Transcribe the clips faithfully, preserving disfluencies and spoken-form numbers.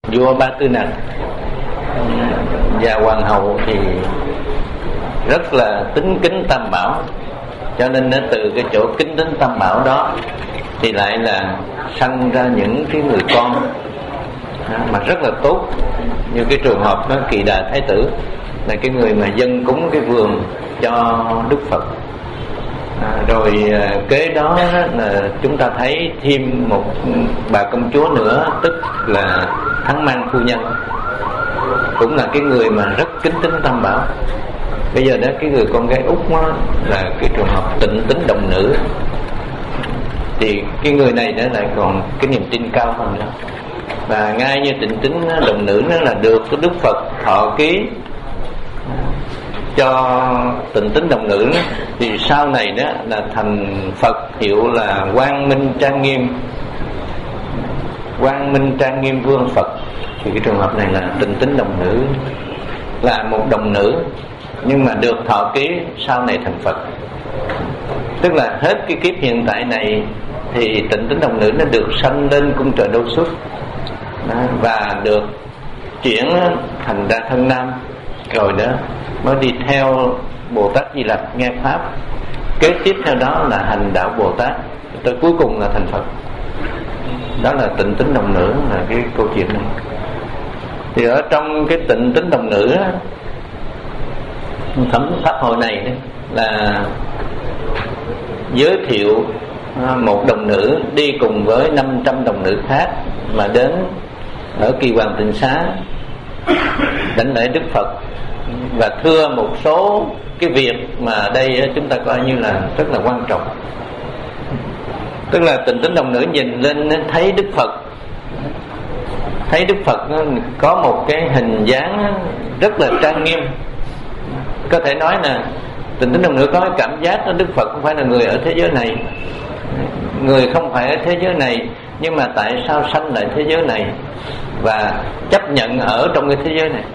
vua Ba Tư Nặc và hoàng hậu thì rất là tín kính Tam Bảo, cho nên từ cái chỗ kính đến Tam Bảo đó thì lại là sanh ra những cái người con mà rất là tốt, như cái trường hợp đó Kỳ Đà Thái Tử là cái người mà dâng cúng cái vườn cho Đức Phật. À, rồi à, kế đó là chúng ta thấy thêm một bà công chúa nữa, tức là Thắng Mang phu nhân, cũng là cái người mà rất kính tín Tam Bảo. Bây giờ đó cái người con gái út đó là cái trường hợp Tịnh Tín Đồng Nữ, thì cái người này đó lại còn cái niềm tin cao hơn nữa. Và ngay như Tịnh Tín Đồng Nữ nó là được cái Đức Phật thọ ký cho Tịnh Tín Đồng Nữ đó, thì sau này đó là thành Phật hiệu là Quang Minh Trang Nghiêm, Quang Minh Trang Nghiêm Vương Phật. Thì cái trường hợp này là Tịnh Tín Đồng Nữ, là một đồng nữ nhưng mà được thọ ký sau này thành Phật. Tức là hết cái kiếp hiện tại này thì Tịnh Tín Đồng Nữ nó được sanh lên cung trời Đâu Xuất và được chuyển thành ra thân nam, rồi đó mới đi theo Bồ Tát Di Lặc nghe pháp, kế tiếp theo đó là hành đạo Bồ Tát, tới cuối cùng là thành Phật. Đó là Tịnh Tín Đồng Nữ, là cái câu chuyện này. Thì ở trong cái Tịnh Tín Đồng Nữ á, thẩm pháp hội này đấy, là giới thiệu một đồng nữ đi cùng với năm trăm đồng nữ khác mà đến ở Kỳ Hoàng Tịnh Xá đảnh lễ Đức Phật và thưa một số cái việc mà ở đây chúng ta coi như là rất là quan trọng. Tức là Tịnh Tín Đồng Nữ nhìn lên thấy Đức Phật, thấy Đức Phật có một cái hình dáng rất là trang nghiêm. Có thể nói là Tịnh Tín Đồng Nữ có cái cảm giác đó Đức Phật không phải là người ở thế giới này, người không phải ở thế giới này, nhưng mà tại sao sanh lại thế giới này và chấp nhận ở trong cái thế giới này.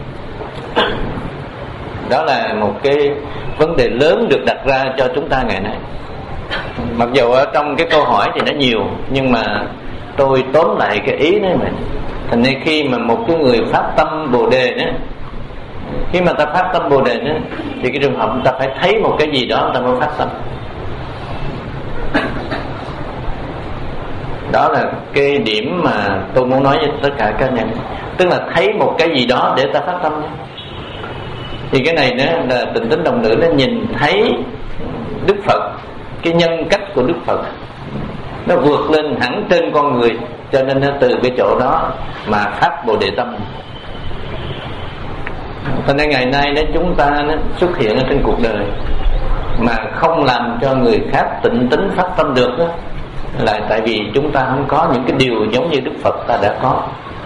Đó là một cái vấn đề lớn được đặt ra cho chúng ta ngày nay. Mặc dù ở trong cái câu hỏi thì nó nhiều, nhưng mà tôi tóm lại cái ý này mình. Thành nên khi mà một cái người phát tâm Bồ Đề đó, khi mà ta phát tâm Bồ Đề đó, thì cái trường hợp ta phải thấy một cái gì đó ta mới phát tâm. Đó là cái điểm mà tôi muốn nói với tất cả các anh em. Tức là thấy một cái gì đó để ta phát tâm. Thì cái này đó là Tịnh Tín Đồng Nữ nó nhìn thấy Đức Phật, cái nhân cách của Đức Phật nó vượt lên hẳn trên con người, cho nên nó từ cái chỗ đó mà phát Bồ Đề tâm. Cho nên ngày nay đó chúng ta nó xuất hiện ở trên cuộc đời mà không làm cho người khác tịnh tín phát tâm được đó, là tại vì chúng ta không có những cái điều giống như Đức Phật ta đã có.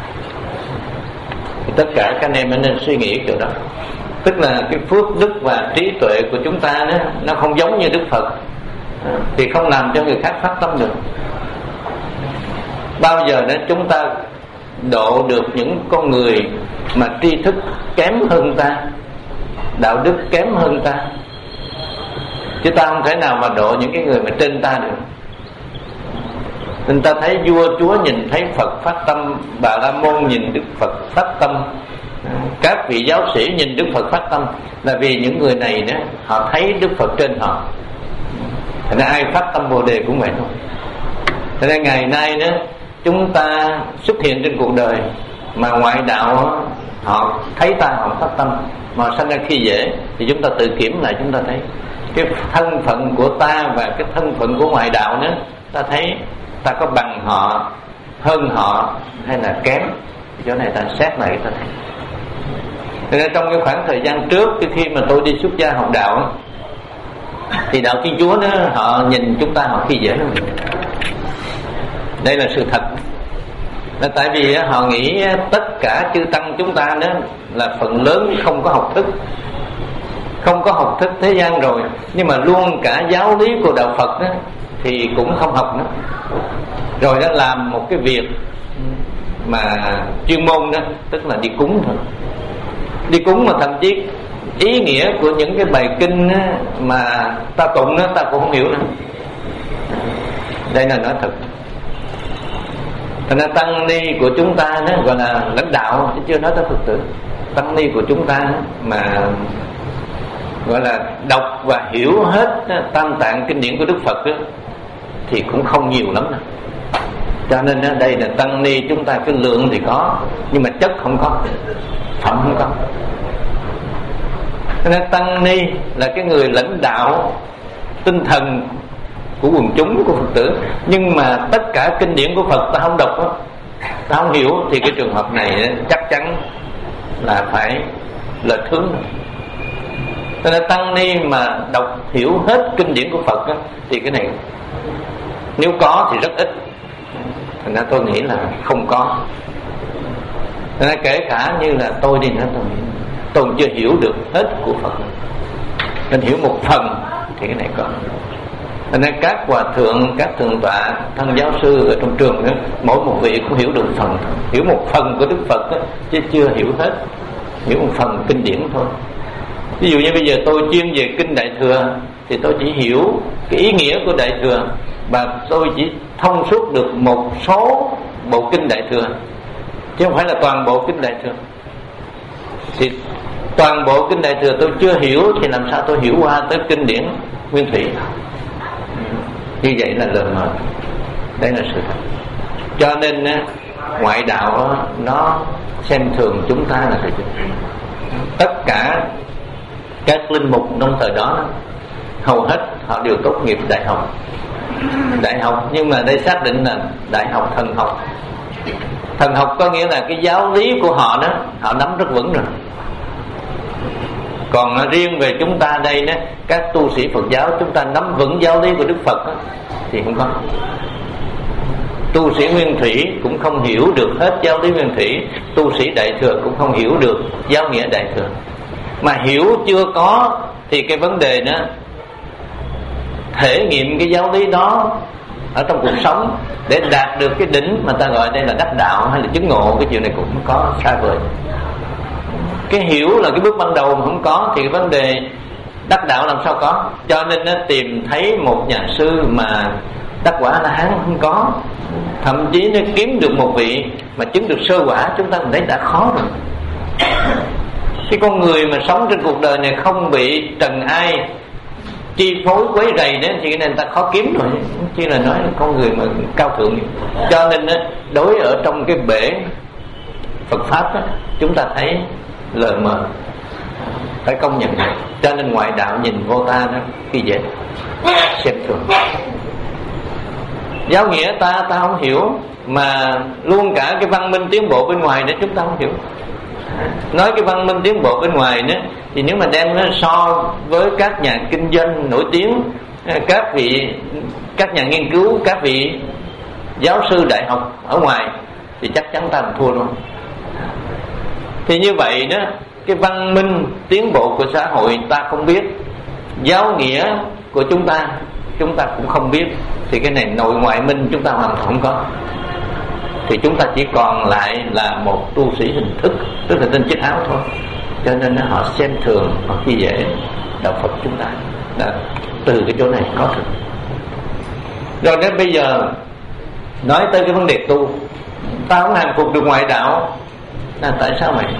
Thì tất cả các anh em nên suy nghĩ kiểu đó. Tức là cái phước đức và trí tuệ của chúng ta đó, nó không giống như Đức Phật, thì không làm cho người khác phát tâm được. Bao giờ đó chúng ta độ được những con người mà tri thức kém hơn ta, đạo đức kém hơn ta, chứ ta không thể nào mà độ những cái người mà trên ta được. Nên ta thấy vua chúa nhìn thấy Phật phát tâm, Bà La Môn nhìn Đức Phật phát tâm, các vị giáo sĩ nhìn Đức Phật phát tâm, là vì những người này đó họ thấy Đức Phật trên họ. Thế nên ai phát tâm Bồ Đề cũng vậy thôi. Thế nên ngày nay đó chúng ta xuất hiện trên cuộc đời mà ngoại đạo họ thấy ta họ phát tâm, mà sanh ra khi dễ, thì chúng ta tự kiểm lại, chúng ta thấy cái thân phận của ta và cái thân phận của ngoại đạo nữa, ta thấy ta có bằng họ, hơn họ hay là kém. Chỗ này ta xét lại ta thấy. Thế nên trong cái khoảng thời gian trước, khi mà tôi đi xuất gia học đạo, thì đạo Thiên Chúa đó họ nhìn chúng ta họ khi dễ lắm. Đây là sự thật. Là tại vì họ nghĩ tất cả chư tăng chúng ta đó là phần lớn không có học thức, không có học thức thế gian rồi, nhưng mà luôn cả giáo lý của đạo Phật đó thì cũng không học nữa. Rồi nó làm một cái việc mà chuyên môn đó, tức là đi cúng thôi. Đi cúng mà thậm chí ý nghĩa của những cái bài kinh mà ta tụng đó ta cũng không hiểu nữa. Đây là nói thật. Thành ra tăng ni của chúng ta đó gọi là lãnh đạo, chứ chưa nói tới Phật tử. Tăng ni của chúng ta mà gọi là đọc và hiểu hết tam tạng kinh điển của Đức Phật đó, thì cũng không nhiều lắm đâu. Cho nên ở đây là tăng ni chúng ta cái lượng thì có, nhưng mà chất không có, phẩm không có. Cho nên tăng ni là cái người lãnh đạo tinh thần của quần chúng, của Phật tử. Nhưng mà tất cả kinh điển của Phật ta không đọc đó, ta không hiểu, thì cái trường hợp này chắc chắn là phải lệch hướng. Cho nên tăng ni mà đọc hiểu hết kinh điển của Phật đó, thì cái này nếu có thì rất ít. Thành ra tôi nghĩ là không có. Thành ra kể cả như là tôi đi nữa, tôi tôi chưa hiểu được hết của Phật, nên hiểu một phần thì cái này có. Thành ra các hòa thượng, các thượng tọa, thân giáo sư ở trong trường đó, mỗi một vị cũng hiểu được phần, hiểu một phần của Đức Phật đó, chứ chưa hiểu hết, hiểu một phần kinh điển thôi. Ví dụ như bây giờ tôi chuyên về kinh Đại Thừa thì tôi chỉ hiểu cái ý nghĩa của Đại Thừa, và tôi chỉ thông suốt được một số bộ kinh Đại Thừa, chứ không phải là toàn bộ kinh Đại Thừa. Thì toàn bộ kinh Đại Thừa tôi chưa hiểu thì làm sao tôi hiểu qua tới kinh điển Nguyên Thủy? Như vậy là lờ mờ. Đây là sự thật. Cho nên ngoại đạo nó xem thường chúng ta là sự thật. Tất cả các linh mục trong thời đó hầu hết họ đều tốt nghiệp đại học. Đại học, nhưng mà đây xác định là đại học thần học. Thần học có nghĩa là cái giáo lý của họ đó họ nắm rất vững rồi. Còn riêng về chúng ta đây đó, các tu sĩ Phật giáo chúng ta nắm vững giáo lý của Đức Phật đó, thì không có. Tu sĩ Nguyên Thủy cũng không hiểu được hết giáo lý Nguyên Thủy, tu sĩ Đại Thừa cũng không hiểu được giáo nghĩa Đại Thừa. Mà hiểu chưa có thì cái vấn đề đó thể nghiệm cái giáo lý đó ở trong cuộc sống để đạt được cái đỉnh mà ta gọi đây là đắc đạo hay là chứng ngộ, cái chuyện này cũng không có, xa vời. Cái hiểu là cái bước ban đầu mà không có thì cái vấn đề đắc đạo làm sao có. Cho nên nó tìm thấy một nhà sư mà đắc quả La Hán không có, thậm chí nó kiếm được một vị mà chứng được sơ quả, chúng ta thấy đã khó rồi. Cái con người mà sống trên cuộc đời này không bị trần ai chi phối quấy rầy đó thì cái này ta khó kiếm rồi, chỉ là nói là con người mà cao thượng. Cho nên đối ở trong cái bể Phật pháp đó, chúng ta thấy lờ mờ, phải công nhận. Cho nên ngoại đạo nhìn vô ta đó khi dễ xem thường. Giáo nghĩa ta ta không hiểu, mà luôn cả cái văn minh tiến bộ bên ngoài đó chúng ta không hiểu. Nói cái văn minh tiến bộ bên ngoài đó, thì nếu mà đem nó so với các nhà kinh doanh nổi tiếng, các vị các nhà nghiên cứu, các vị giáo sư đại học ở ngoài, thì chắc chắn ta làm thua luôn. Thì như vậy đó, cái văn minh tiến bộ của xã hội ta không biết, giáo nghĩa của chúng ta chúng ta cũng không biết, thì cái này nội ngoại minh chúng ta hoàn toàn không có. Thì chúng ta chỉ còn lại là một tu sĩ hình thức, tức là tên chiếc áo thôi. Cho nên họ xem thường, họ khi dễ đạo Phật chúng ta. Đó, từ cái chỗ này có thực. Rồi đến bây giờ nói tới cái vấn đề tu, ta không hàng phục được ngoại đạo là tại sao vậy?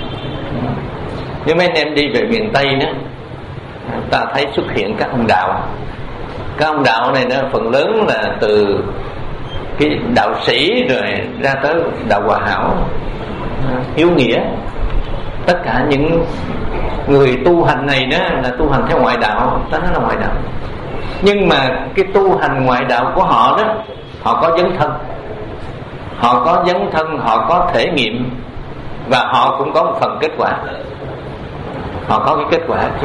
Nếu mấy anh em đi về miền Tây đó, ta thấy xuất hiện các ông đạo. Các ông đạo này nó phần lớn là từ cái đạo sĩ rồi ra tới đạo Hòa Hảo, hiếu nghĩa. Tất cả những người tu hành này đó là tu hành theo ngoại đạo, ta nói là ngoại đạo. Nhưng mà cái tu hành ngoại đạo của họ đó, họ có dấn thân, họ có dấn thân, họ có thể nghiệm, và họ cũng có một phần kết quả. Họ có cái kết quả chứ.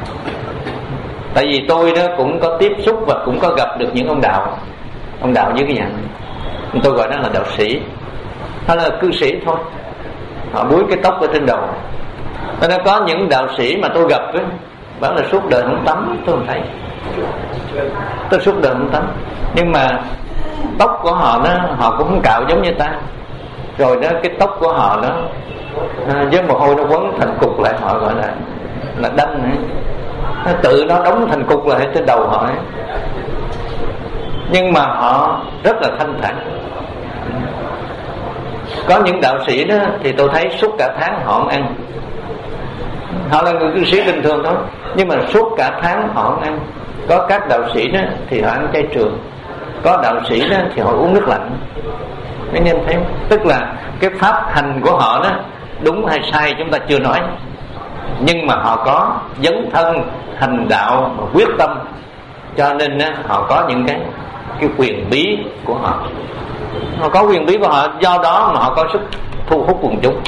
Tại vì tôi đó cũng có tiếp xúc và cũng có gặp được những ông đạo. Ông đạo như cái dạng tôi gọi đó là đạo sĩ, hay là cư sĩ thôi. Họ búi cái tóc ở trên đầu. Nó có những đạo sĩ mà tôi gặp ấy, bảo là suốt đời không tắm, tôi không thấy. Tôi suốt đời không tắm, nhưng mà tóc của họ đó, họ cũng không cạo giống như ta. Rồi đó cái tóc của họ đó với mồ hôi nó quấn thành cục lại, họ gọi là là đâm ấy. Nó tự nó đóng thành cục lại trên đầu họ ấy. Nhưng mà họ rất là thanh thản. Có những đạo sĩ đó thì tôi thấy suốt cả tháng họ không ăn. Họ là người cư sĩ bình thường thôi, nhưng mà suốt cả tháng họ không ăn. Có các đạo sĩ đó thì họ ăn chay trường, có đạo sĩ đó thì họ uống nước lạnh. Mấy anh em thấy, tức là cái pháp hành của họ đó đúng hay sai chúng ta chưa nói, nhưng mà họ có dấn thân hành đạo và quyết tâm, cho nên đó, họ có những cái cái quyền bí của họ. Họ có quyền bí của họ, do đó mà họ có sức thu hút quần chúng.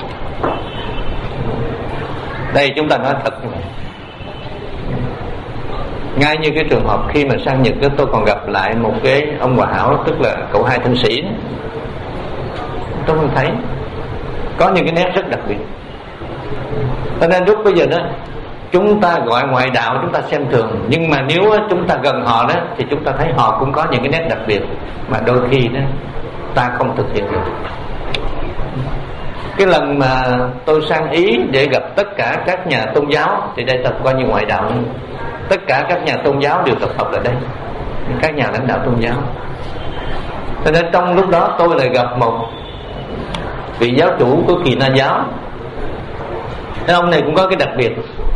Đây chúng ta nói thật như vậy. Ngay như cái trường hợp khi mà sang Nhật đó, tôi còn gặp lại một cái ông Hòa Hảo, tức là cậu hai thân sĩ đó. Tôi không thấy có những cái nét rất đặc biệt. Cho nên lúc bây giờ đó chúng ta gọi ngoại đạo chúng ta xem thường, nhưng mà nếu chúng ta gần họ đó thì chúng ta thấy họ cũng có những cái nét đặc biệt mà đôi khi đó ta không thực hiện được. Cái lần mà tôi sang Ý để gặp tất cả các nhà tôn giáo, thì đây tập coi như ngoại đạo nữa. Tất cả các nhà tôn giáo đều tập hợp ở đây, các nhà lãnh đạo tôn giáo. Cho nên trong lúc đó tôi lại gặp một vị giáo chủ của Kỳ Na giáo. Cái ông này cũng có cái đặc biệt,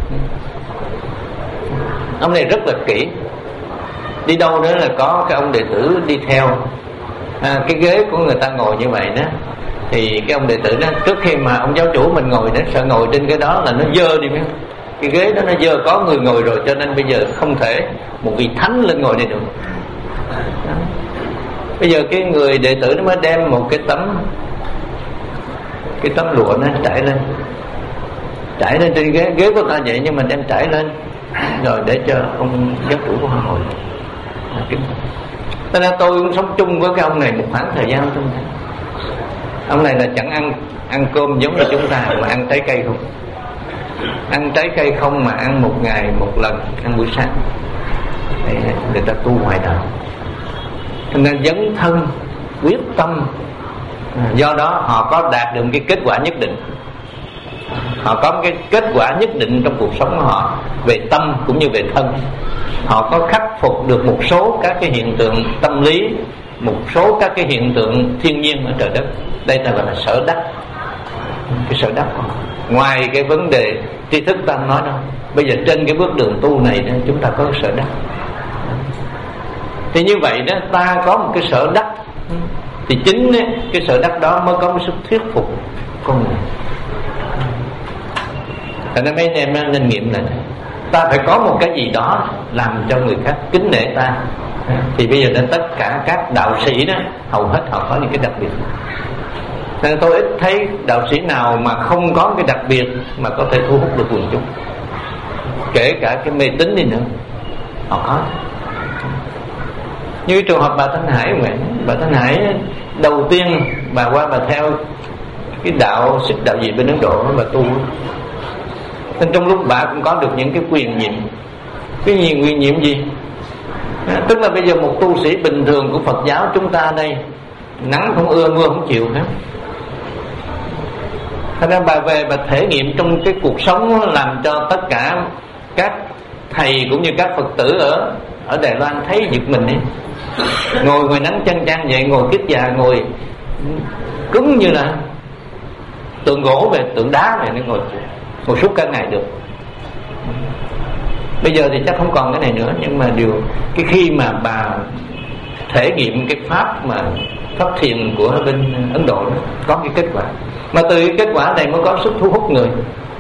ông này rất là kỹ. Đi đâu nữa là có cái ông đệ tử đi theo. à, Cái ghế của người ta ngồi như vậy đó, thì cái ông đệ tử đó, trước khi mà ông giáo chủ mình ngồi đó, sợ ngồi trên cái đó là nó dơ đi. Cái ghế đó nó dơ, có người ngồi rồi, cho nên bây giờ không thể một vị thánh lên ngồi đây được. Đó. Bây giờ cái người đệ tử nó mới đem một cái tấm Cái tấm lụa nó trải lên Trải lên trên ghế Ghế của ta vậy nhưng mà đem trải lên, rồi để cho ông giáo chủ của họ ngồi. Cho nên tôi cũng sống chung với cái ông này một khoảng thời gian. Tôi thấy ông này là chẳng ăn ăn cơm giống như chúng ta, mà ăn trái cây không. Ăn trái cây không mà ăn một ngày một lần, ăn buổi sáng. Đây, người ta tu ngoại đạo, cho nên dấn thân quyết tâm. Do đó họ có đạt được cái kết quả nhất định. Họ có cái kết quả nhất định trong cuộc sống của họ, về tâm cũng như về thân. Họ có khắc phục được một số các cái hiện tượng tâm lý, một số các cái hiện tượng thiên nhiên ở trời đất. Đây ta gọi là sở đắc. Cái sở đắc ngoài cái vấn đề tri thức ta nói đâu, bây giờ trên cái bước đường tu này đó, chúng ta có cái sở đắc. Thì như vậy đó, ta có một cái sở đắc, thì chính cái sở đắc đó mới có cái sức thuyết phục con người. Thành ra mấy anh em nên nghiệm là ta phải có một cái gì đó làm cho người khác kính nể ta. Thì bây giờ đến tất cả các đạo sĩ đó, hầu hết họ có những cái đặc biệt. Nên tôi ít thấy đạo sĩ nào mà không có cái đặc biệt mà có thể thu hút được quần chúng. Kể cả cái mê tín đi nữa, họ có. Như trường hợp bà Thanh Hải vậy. Bà Thanh Hải đầu tiên bà qua bà theo cái đạo Sikh đạo gì bên Ấn Độ, bà tu. Nên trong lúc bà cũng có được những cái quyền nhiệm. Cái gì quyền nhiệm gì? À, tức là bây giờ một tu sĩ bình thường của Phật giáo chúng ta đây, nắng không ưa mưa không chịu hết. Thật ra bà về bà thể nghiệm trong cái cuộc sống, làm cho tất cả các thầy cũng như các Phật tử ở ở Đài Loan thấy giật mình ấy. Ngồi ngoài nắng chang chang vậy, ngồi kiết già, ngồi cứng như là tượng gỗ về, tượng đá này, nó ngồi ngồi suốt cả ngày được. Bây giờ thì chắc không còn cái này nữa, nhưng mà điều cái khi mà bà thể nghiệm cái pháp mà pháp thiền của bên Ấn Độ đó, có cái kết quả, mà từ cái kết quả này mới có sức thu hút người.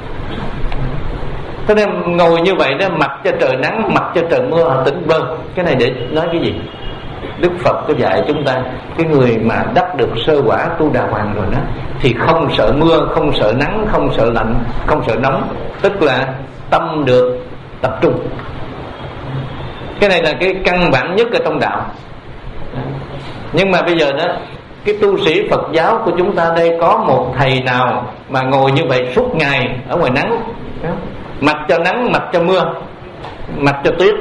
Thế nên ngồi như vậy đó, mặc cho trời nắng, mặc cho trời mưa, họ tỉnh bơ. Cái này để nói cái gì? Đức Phật có dạy chúng ta, cái người mà đắc được sơ quả tu đà hoàng rồi đó, thì không sợ mưa, không sợ nắng, không sợ lạnh, không sợ nóng. Tức là tâm được tập trung. Cái này là cái căn bản nhất ở trong đạo. Nhưng mà bây giờ đó, cái tu sĩ Phật giáo của chúng ta đây có một thầy nào mà ngồi như vậy suốt ngày ở ngoài nắng, mặc cho nắng, mặc cho mưa, mặc cho tuyết,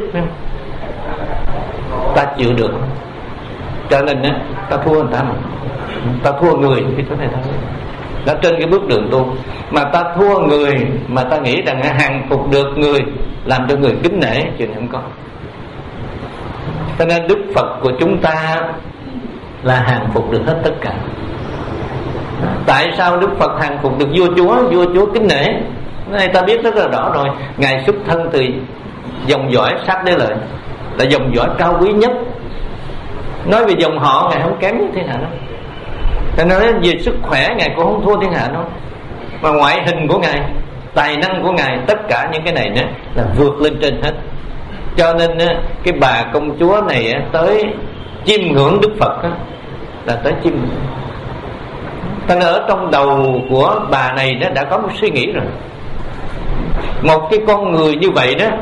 ta chịu được. Cho nên á, ta thua người ta mà. Ta thua người cái chỗ này thôi. Đã trên cái bước đường tu mà ta thua người, mà ta nghĩ rằng hàng phục được người, làm cho người kính nể, chuyện này không có. Cho nên Đức Phật của chúng ta là hàng phục được hết tất cả. Tại sao Đức Phật hàng phục được vua chúa? Vua chúa kính nể. Cái này ta biết rất là rõ rồi. Ngài xuất thân từ dòng dõi Sát Đế Lợi, là dòng dõi cao quý nhất. Nói về dòng họ Ngài không kém thiên hạ đâu. Ta nói về sức khỏe Ngài cũng không thua thiên hạ đâu. Mà ngoại hình của Ngài, tài năng của Ngài, tất cả những cái này nữa là vượt lên trên hết. Cho nên cái bà công chúa này tới chiêm ngưỡng Đức Phật là tới chiêm ngưỡng. Ta nói ở trong đầu của bà này đó đã có một suy nghĩ rồi. Một cái con người như vậy đó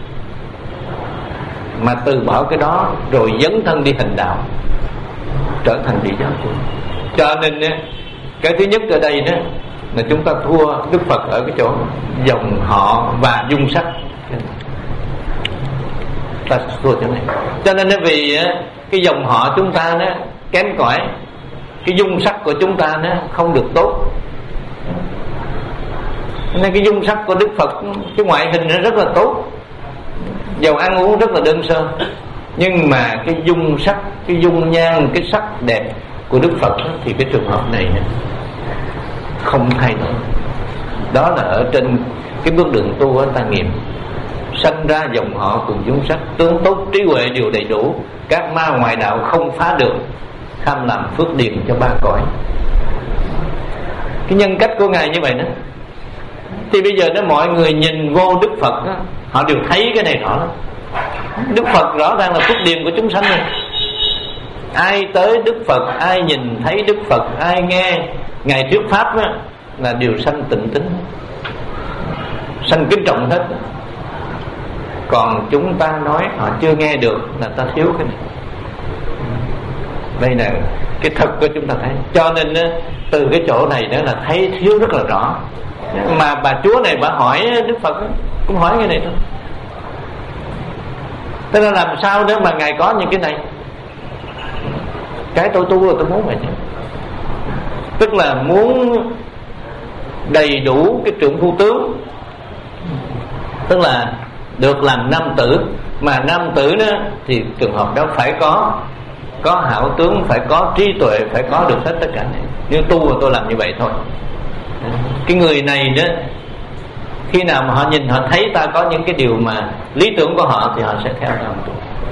mà từ bỏ cái đó rồi dấn thân đi hành đạo, trở thành vị giáo chủ. Cho nên cái thứ nhất ở đây đó là chúng ta thua Đức Phật ở cái chỗ dòng họ và dung sắc. Ta thua chỗ này. Cho nên vì cái dòng họ chúng ta đó kém cỏi, cái dung sắc của chúng ta nó không được tốt. Nên cái dung sắc của Đức Phật, cái ngoại hình nó rất là tốt, dầu ăn uống rất là đơn sơ, nhưng mà cái dung sắc, cái dung nhan, cái sắc đẹp của Đức Phật thì cái trường hợp này không thay đổi. Đó là ở trên cái bước đường tu ở ta nghiệm. Sanh ra dòng họ cùng dung sắc, tướng tốt trí huệ đều đầy đủ, các ma ngoại đạo không phá được, tham làm phước điền cho ba cõi. Cái nhân cách của Ngài như vậy đó. Thì bây giờ đó mọi người nhìn vô Đức Phật đó, họ đều thấy cái này rõ lắm. Đức Phật rõ ràng là phước điền của chúng sanh này. Ai tới Đức Phật, ai nhìn thấy Đức Phật, ai nghe Ngài thuyết pháp đó, là đều sanh tịnh tín, sanh kính trọng hết. Còn chúng ta nói họ chưa nghe được là ta thiếu cái này. Đây là cái thật của chúng ta thấy. Cho nên từ cái chỗ này đó là thấy thiếu rất là rõ. Mà bà chúa này bà hỏi Đức Phật cũng hỏi cái này thôi. Thế nên làm sao đó mà Ngài có những cái này? Cái tôi tu là tôi muốn vậy chứ. Tức là muốn đầy đủ cái trượng phu tướng, tức là được làm nam tử. Mà nam tử đó thì trường hợp đó phải có có hảo tướng, phải có trí tuệ, phải có được hết tất cả này. Nếu tu là tôi làm như vậy thôi. Cái người này đó, khi nào mà họ nhìn, họ thấy ta có những cái điều mà lý tưởng của họ thì họ sẽ theo ta tu.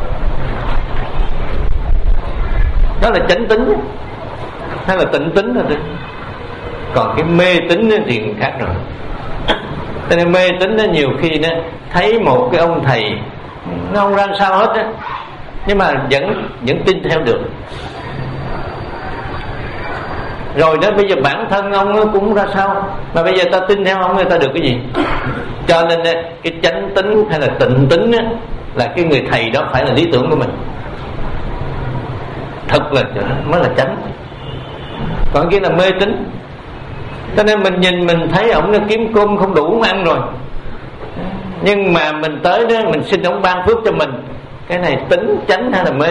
Đó là chánh tính hay là tịnh tính rồi. Còn cái mê tín thì khác rồi. Cho nên mê tín nó nhiều khi nó thấy một cái ông thầy nó không ra sao hết á, nhưng mà vẫn vẫn tin theo được. Rồi đó bây giờ bản thân ông cũng ra sao, mà bây giờ ta tin theo ông người ta được cái gì? Cho nên cái chánh tính hay là tịnh tính á, là cái người thầy đó phải là lý tưởng của mình. Thật là mới là chánh. Còn kia là mê tín. Cho nên mình nhìn mình thấy ổng nó kiếm cơm không đủ ăn rồi, nhưng mà mình tới đó mình xin ổng ban phước cho mình. Cái này tính chánh hay là mê?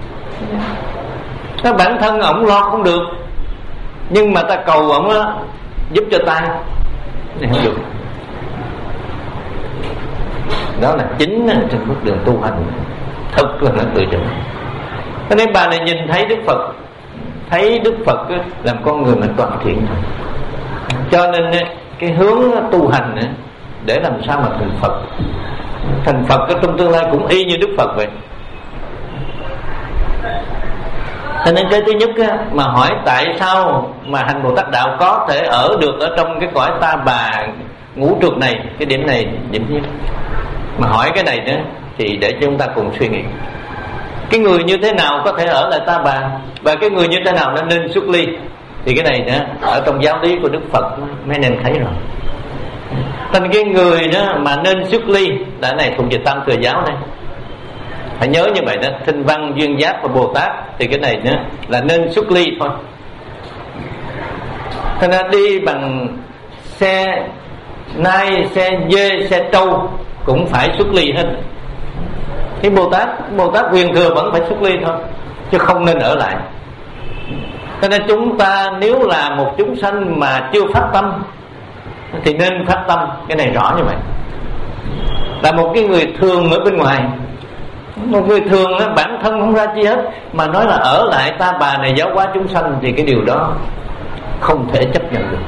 Nó bản thân ổng lo không được, nhưng mà ta cầu ổng đó, giúp cho ta thì không được. Đó là chính trên bước đường tu hành. Thật là nó tự trọng. Cho nên bà này nhìn thấy Đức Phật, thấy Đức Phật làm con người mình toàn thiện thôi. Cho nên cái hướng tu hành để làm sao mà thành Phật. Thành Phật trong tương lai cũng y như Đức Phật vậy. Cho nên cái thứ nhất mà hỏi tại sao mà hành Bồ Tát đạo có thể ở được ở trong cái cõi ta bà ngũ trược này. Cái điểm này điểm nhất. Mà hỏi cái này nữa thì để chúng ta cùng suy nghĩ. Cái người như thế nào có thể ở lại ta bà, và cái người như thế nào nó nên xuất ly. Thì cái này nữa ở trong giáo lý của Đức Phật mấy nên thấy rồi. Thành cái người đó mà nên xuất ly là cái này thuộc về Tam Thừa giáo đây. Phải nhớ như vậy đó. Thinh Văn, Duyên Giác và Bồ Tát thì cái này nữa là nên xuất ly thôi. Thành ra đi bằng xe nai, xe dê, xe trâu cũng phải xuất ly hết. Cái Bồ Tát, Bồ Tát quyền thừa vẫn phải xuất ly thôi, chứ không nên ở lại. Cho nên chúng ta nếu là một chúng sanh mà chưa phát tâm thì nên phát tâm. Cái này rõ như vậy. Là một cái người thường ở bên ngoài, một người thường đó, bản thân không ra chi hết, mà nói là ở lại ta bà này giáo hóa chúng sanh thì cái điều đó không thể chấp nhận được.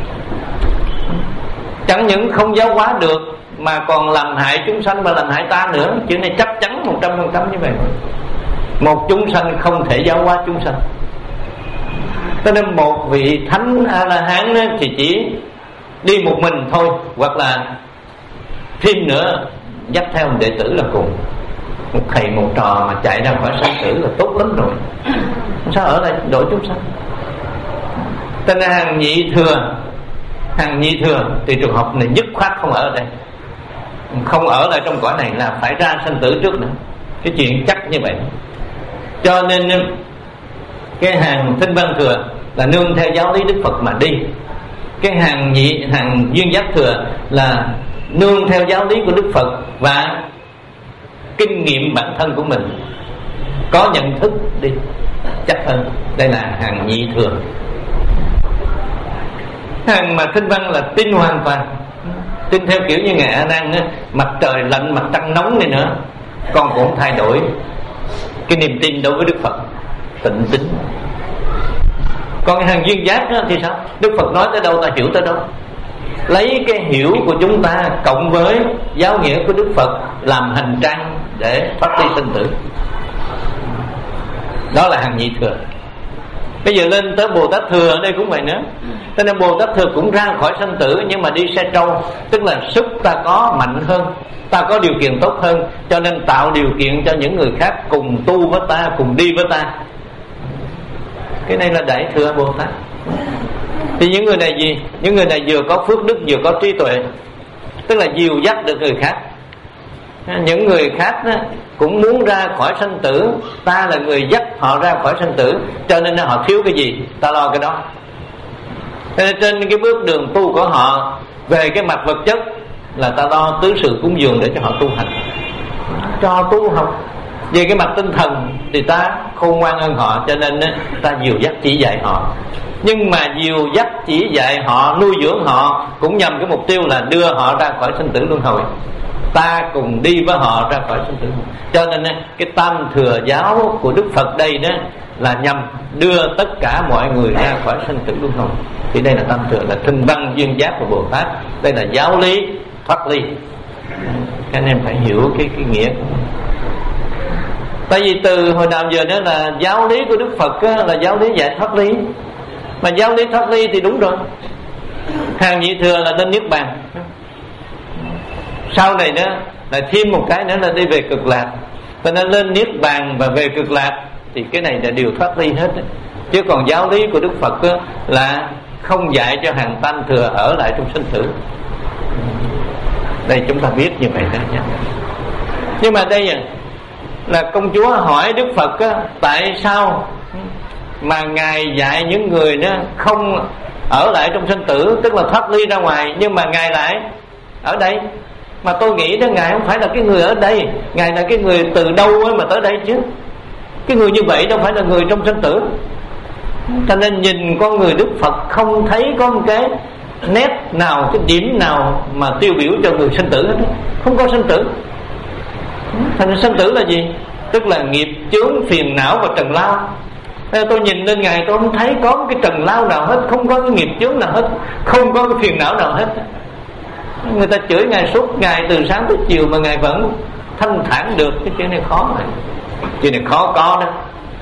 Chẳng những không giáo hóa được mà còn làm hại chúng sanh và làm hại ta nữa. Chuyện này chắc chắn một trăm phần trăm như vậy. Một chúng sanh không thể giáo hóa chúng sanh. Cho nên một vị thánh A-la-hán thì chỉ đi một mình thôi, hoặc là thêm nữa dắt theo một đệ tử là cùng. Một thầy một trò mà chạy ra khỏi sanh tử là tốt lắm rồi. Sao ở lại độ chúng sanh? Cho nên hàng nhị thừa, hàng nhị thừa thì trường hợp này dứt khoát không ở đây, không ở lại trong cõi này là phải ra sanh tử trước nữa. Cái chuyện chắc như vậy. Cho nên cái hàng Thanh Văn thừa là nương theo giáo lý Đức Phật mà đi. Cái hàng nhị, hàng duyên giác thừa là nương theo giáo lý của Đức Phật và kinh nghiệm bản thân của mình, có nhận thức đi chắc hơn. Đây là hàng nhị thừa. Hàng mà Thanh Văn là tin hoàn toàn, tin theo kiểu như Ngài A Nan á, mặt trời lạnh mặt trăng nóng này nữa con cũng thay đổi cái niềm tin đối với Đức Phật, tịnh tín. Còn hàng duyên giác đó thì sao? Đức Phật nói tới đâu ta hiểu tới đâu. Lấy cái hiểu của chúng ta cộng với giáo nghĩa của Đức Phật làm hành trang để thoát ly sinh tử. Đó là hàng nhị thừa. Bây giờ lên tới Bồ Tát thừa ở đây cũng vậy nữa. Cho nên Bồ Tát thừa cũng ra khỏi sanh tử, nhưng mà đi xe trâu, tức là sức ta có mạnh hơn, ta có điều kiện tốt hơn, cho nên tạo điều kiện cho những người khác cùng tu với ta, cùng đi với ta. Cái này là đại thừa Bồ Tát. Thì những người này gì? Những người này vừa có phước đức, vừa có trí tuệ, tức là dìu dắt được người khác. Những người khác đó cũng muốn ra khỏi sanh tử, ta là người dắt họ ra khỏi sanh tử, cho nên họ thiếu cái gì ta lo cái đó. Nên trên cái bước đường tu của họ, về cái mặt vật chất là ta lo tứ sự cúng dường để cho họ tu hành, cho tu học. Về cái mặt tinh thần thì ta khôn ngoan hơn họ, cho nên ta dìu dắt chỉ dạy họ. Nhưng mà dìu dắt chỉ dạy họ, nuôi dưỡng họ cũng nhằm cái mục tiêu là đưa họ ra khỏi sinh tử luân hồi, ta cùng đi với họ ra khỏi sinh tử. Cho nên cái tam thừa giáo của Đức Phật đây đó là nhằm đưa tất cả mọi người ra khỏi sinh tử luân hồi. Thì đây là tam thừa, là Thanh Văn, duyên giác của Bồ Tát. Đây là giáo lý thoát ly. Các anh em phải hiểu cái, cái nghĩa. Tại vì từ hồi nào giờ đó là giáo lý của Đức Phật á, là giáo lý dạy thoát ly. Mà giáo lý thoát ly thì đúng rồi, hàng nhị thừa là lên niết bàn. Sau này đó là thêm một cái nữa là đi về cực lạc. Cho nên lên niết bàn và về cực lạc thì cái này là điều thoát ly hết. Chứ còn giáo lý của Đức Phật á, là không dạy cho hàng tam thừa ở lại trong sinh tử. Đây chúng ta biết như vậy đó nhé. Nhưng mà đây là công chúa hỏi Đức Phật á, tại sao mà Ngài dạy những người đó không ở lại trong sinh tử, tức là thoát ly ra ngoài, nhưng mà Ngài lại ở đây. Mà tôi nghĩ đó Ngài không phải là cái người ở đây, Ngài là cái người từ đâu mà tới đây chứ. Cái người như vậy đâu phải là người trong sinh tử. Cho nên nhìn con người Đức Phật không thấy có một cái nét nào, cái điểm nào mà tiêu biểu cho người sinh tử hết. Không có sinh tử. Thành ra sinh tử là gì? Tức là nghiệp chướng, phiền não và trần lao. Tôi nhìn lên Ngài tôi không thấy có một cái trần lao nào hết, không có cái nghiệp chướng nào hết, không có cái phiền não nào hết. Người ta chửi Ngài suốt ngày từ sáng tới chiều mà Ngài vẫn thanh thản được. Cái chuyện này khó này. Chuyện này khó có đó.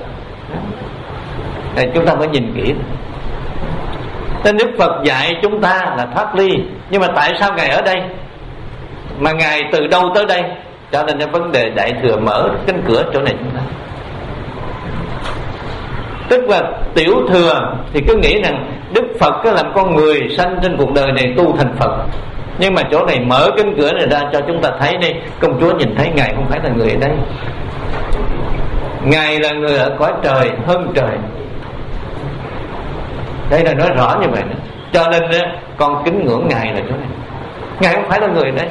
Đây, chúng ta phải nhìn kỹ. Nên Đức Phật dạy chúng ta là thoát ly, nhưng mà tại sao Ngài ở đây? Mà Ngài từ đâu tới đây? Cho nên cái vấn đề đại thừa mở cánh cửa chỗ này chúng ta. Tức là tiểu thừa thì cứ nghĩ rằng Đức Phật có làm con người sanh trên cuộc đời này tu thành Phật. Nhưng mà chỗ này mở cánh cửa này ra cho chúng ta thấy đi. Công chúa nhìn thấy Ngài không phải là người ở đây, Ngài là người ở cõi trời hơn trời. Đây là nói rõ như vậy đó. Cho nên con kính ngưỡng Ngài là chỗ này. Ngài không phải là người ở đây,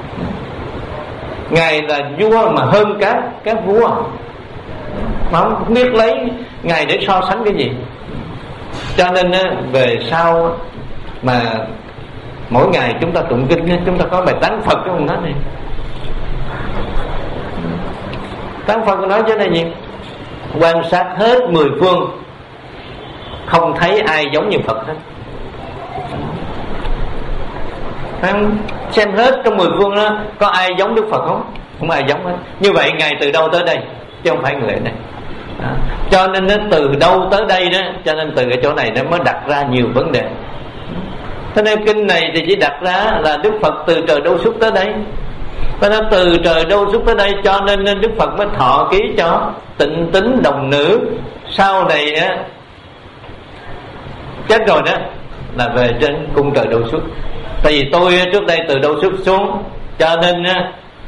Ngài là vua mà hơn các các vua, mà không biết lấy Ngài để so sánh cái gì. Cho nên về sau mà mỗi ngày chúng ta tụng kinh, chúng ta có bài tán Phật cái ông nói này. Tán Phật nói chứ này gì? Quan sát hết mười phương không thấy ai giống như Phật hết. Xem hết trong mười phương đó có ai giống Đức Phật không? Không ai giống hết. Như vậy Ngài từ đâu tới đây chứ không phải người ở đây. À, cho nên nó từ đâu tới đây đó, cho nên từ cái chỗ này nó mới đặt ra nhiều vấn đề. Thế nên kinh này thì chỉ đặt ra là Đức Phật từ trời đâu xuất tới đây. Thế nên từ trời đâu xuất tới đây, cho nên Đức Phật mới thọ ký cho Tịnh Tính đồng nữ. Sau này á, chết rồi đó là về trên cung trời đâu xuất. Tại vì tôi trước đây từ đâu xuất xuống, cho nên á,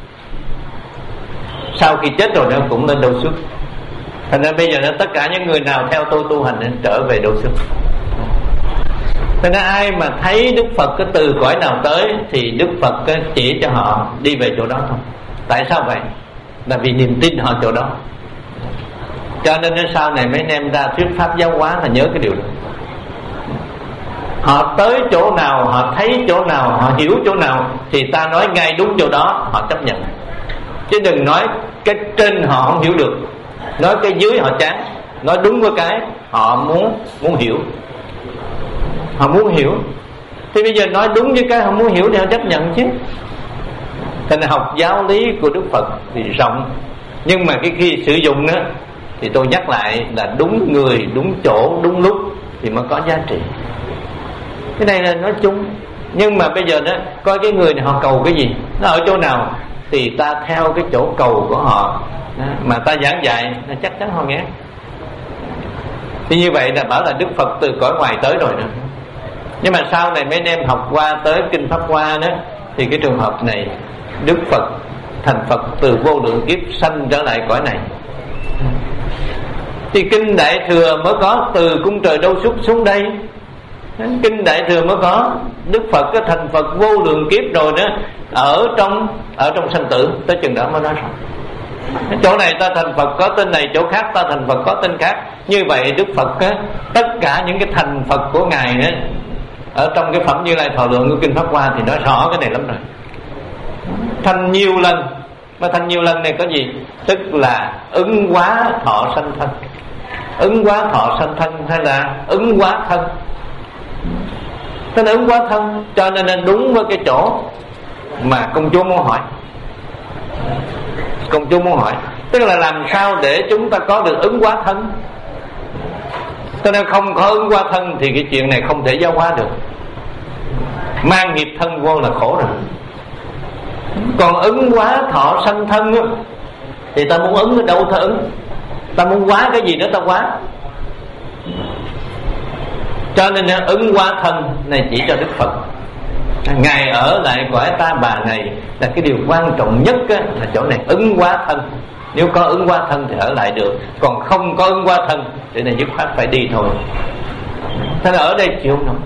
sau khi chết rồi nó cũng lên đâu xuất. Thành ra bây giờ nó tất cả những người nào theo tôi tu hành nên trở về đâu xuất. Thế nên ai mà thấy Đức Phật cái từ cõi nào tới thì Đức Phật chỉ cho họ đi về chỗ đó thôi. Tại sao vậy? Là vì niềm tin họ chỗ đó. Cho nên sau này mấy anh em ra thuyết pháp giáo hóa là nhớ cái điều đó. Họ tới chỗ nào, họ thấy chỗ nào, họ hiểu chỗ nào thì ta nói ngay đúng chỗ đó họ chấp nhận. Chứ đừng nói cái trên họ không hiểu được, nói cái dưới họ chán. Nói đúng với cái họ muốn muốn hiểu, họ muốn hiểu. Thì bây giờ nói đúng với cái họ muốn hiểu thì họ chấp nhận chứ. Thành ra học giáo lý của Đức Phật thì rộng, nhưng mà cái khi sử dụng đó thì tôi nhắc lại là đúng người, đúng chỗ, đúng lúc thì mới có giá trị. Cái này là nói chung. Nhưng mà bây giờ đó, coi cái người này họ cầu cái gì, nó ở chỗ nào thì ta theo cái chỗ cầu của họ đó, mà ta giảng dạy là chắc chắn họ nghe. Thì như vậy là bảo là Đức Phật từ cõi ngoài tới rồi nữa. Nhưng mà sau này mấy anh em học qua tới Kinh Pháp Hoa đó, thì cái trường hợp này Đức Phật thành Phật từ vô lượng kiếp sanh trở lại cõi này. Thì Kinh Đại Thừa mới có từ cung trời đâu xuất xuống đây. Kinh Đại Thừa mới có Đức Phật cái thành Phật vô lượng kiếp rồi đó, ở trong ở trong sanh tử tới chừng đó mới nói rồi. Chỗ này ta thành Phật có tên này, chỗ khác ta thành Phật có tên khác. Như vậy Đức Phật á, tất cả những cái thành Phật của Ngài đó, ở trong cái phẩm Như Lai Thọ Lượng của Kinh Pháp Hoa thì nói rõ cái này lắm rồi. Thành nhiều lần. Mà thành nhiều lần này có gì? Tức là ứng hóa thọ sanh thân. Ứng hóa thọ sanh thân hay là ứng hóa thân. Tức là ứng hóa thân. Cho nên là đúng với cái chỗ mà công chúa muốn hỏi. Công chúa muốn hỏi tức là làm sao để chúng ta có được ứng hóa thân. Cho nên không có ứng hóa thân thì cái chuyện này không thể giáo hóa được. Mang nghiệp thân vô là khổ rồi. Còn ứng hóa thọ sanh thân đó, thì ta muốn ứng ở đâu ta ứng, ta muốn hóa cái gì đó ta hóa. Cho nên ứng hóa thân này chỉ cho Đức Phật. Ngài ở lại cõi Ta Bà này là cái điều quan trọng nhất á, là chỗ này ứng hóa thân. Nếu có ứng hóa thân thì ở lại được, còn không có ứng hóa thân thì này dứt khoát phải đi thôi. Thế là ở đây chịu không?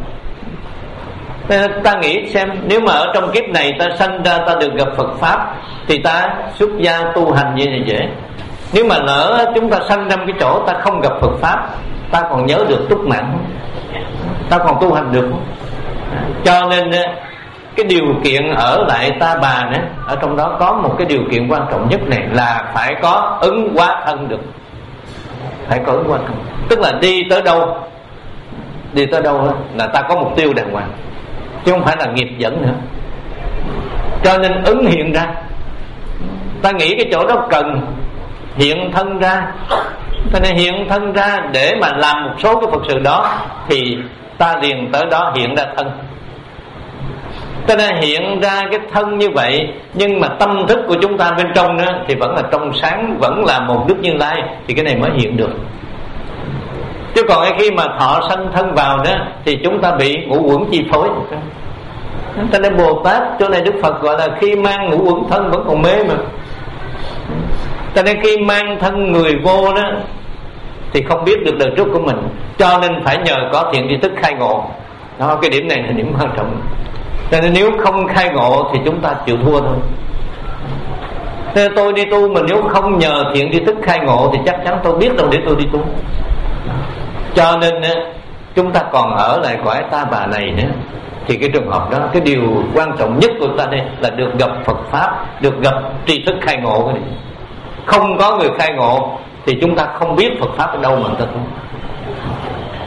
Ta nghĩ xem, nếu mà ở trong kiếp này ta sanh ra ta được gặp Phật Pháp thì ta xuất gia tu hành như này dễ. Nếu mà lỡ chúng ta sanh ra cái chỗ ta không gặp Phật Pháp, ta còn nhớ được túc mạng không? Ta còn tu hành được không? Cho nên cái điều kiện ở lại Ta Bà nữa, ở trong đó có một cái điều kiện quan trọng nhất này là phải có ứng hóa thân được. Phải có ứng hóa thân. Tức là đi tới đâu, đi tới đâu là ta có mục tiêu đàng hoàng, chứ không phải là nghiệp dẫn nữa. Cho nên ứng hiện ra. Ta nghĩ cái chỗ đó cần hiện thân ra, cho nên hiện thân ra để mà làm một số cái Phật sự đó thì ta liền tới đó hiện ra thân. Cho nên hiện ra cái thân như vậy, nhưng mà tâm thức của chúng ta bên trong đó thì vẫn là trong sáng, vẫn là một Đức Như Lai, thì cái này mới hiện được. Chứ còn khi mà thọ sanh thân vào đó thì chúng ta bị ngũ uẩn chi phối. Cho nên Bồ Tát chỗ này Đức Phật gọi là khi mang ngũ uẩn thân vẫn còn mê mà. Cho nên khi mang thân người vô đó thì không biết được đời trước của mình, cho nên phải nhờ có thiện tri thức khai ngộ. Đó, cái điểm này là điểm quan trọng. Cho nên nếu không khai ngộ thì chúng ta chịu thua thôi. Thế tôi đi tu mà nếu không nhờ thiện tri thức khai ngộ thì chắc chắn tôi biết đâu để tôi đi tu. Cho nên chúng ta còn ở lại cõi Ta Bà này nữa. Thì cái trường hợp đó, cái điều quan trọng nhất của ta đây là được gặp Phật Pháp, được gặp tri thức khai ngộ cái này. Không có người khai ngộ thì chúng ta không biết Phật Pháp ở đâu mà ta tu.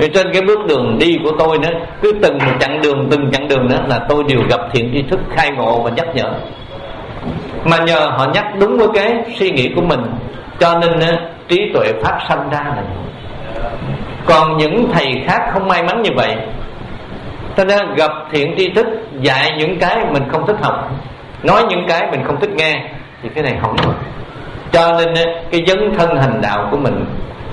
Thì trên cái bước đường đi của tôi đó, cứ từng một chặng đường từng chặng đường đó là tôi đều gặp thiện tri thức khai ngộ và nhắc nhở. Mà nhờ họ nhắc đúng với cái suy nghĩ của mình, cho nên trí tuệ phát sanh ra này. Còn những thầy khác không may mắn như vậy, cho nên gặp thiện tri thức dạy những cái mình không thích học, nói những cái mình không thích nghe, thì cái này không được. Cho nên cái dấn thân hành đạo của mình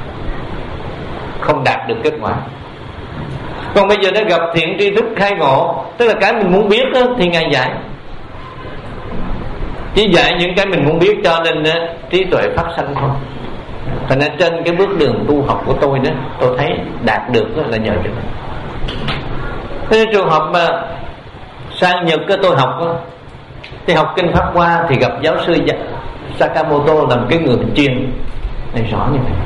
không đạt được kết quả. Còn bây giờ nó gặp thiện tri thức khai ngộ, tức là cái mình muốn biết đó, thì Ngài dạy, chỉ dạy những cái mình muốn biết, cho nên đó, trí tuệ phát sanh thôi. Thành ra trên cái bước đường tu học của tôi đó, tôi thấy đạt được đó là nhờ cho mình. Thế trường hợp mà sang Nhật cái tôi học đó, thì học kinh Pháp Hoa thì gặp giáo sư Sakamoto làm cái người chuyên này rõ như vậy.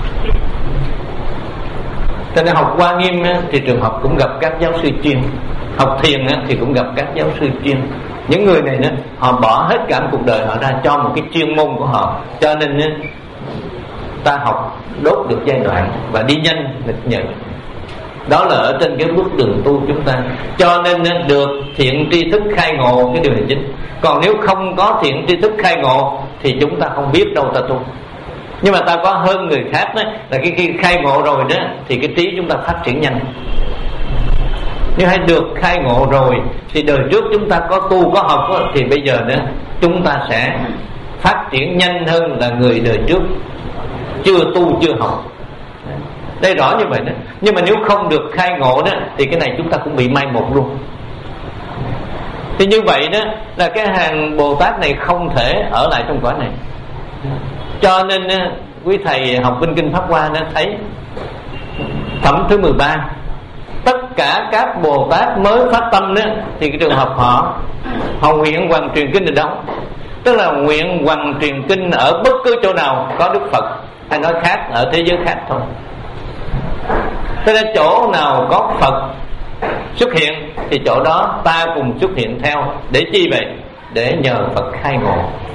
Cho nên học Hoa Nghiêm thì trường học cũng gặp các giáo sư chuyên, học thiền thì cũng gặp các giáo sư chuyên. Những người này họ bỏ hết cả cuộc đời họ ra cho một cái chuyên môn của họ, cho nên ta học đốt được giai đoạn và đi nhanh được nhận. Đó là ở trên cái bước đường tu chúng ta. Cho nên được thiện tri thức khai ngộ, cái điều này chính. Còn nếu không có thiện tri thức khai ngộ thì chúng ta không biết đâu ta tu. Nhưng mà ta có hơn người khác đó, là cái khi khai ngộ rồi đó thì cái trí chúng ta phát triển nhanh. Nếu hay được khai ngộ rồi thì đời trước chúng ta có tu có học đó, thì bây giờ nữa chúng ta sẽ phát triển nhanh hơn là người đời trước chưa tu chưa học. Đây rõ như vậy đó. Nhưng mà nếu không được khai ngộ đó thì cái này chúng ta cũng bị mai một luôn. Thì như vậy đó là cái hàng Bồ Tát này không thể ở lại trong cõi này. Cho nên quý thầy học bên kinh Pháp Hoa đã thấy phẩm thứ mười ba, tất cả các Bồ Tát mới phát tâm đó, thì cái trường hợp họ họ nguyện hoằng truyền kinh ở đâu, tức là nguyện hoằng truyền kinh ở bất cứ chỗ nào có Đức Phật, hay nói khác ở thế giới khác thôi. Thế nên chỗ nào có Phật xuất hiện thì chỗ đó ta cùng xuất hiện theo. Để chi vậy? Để nhờ Phật khai ngộ.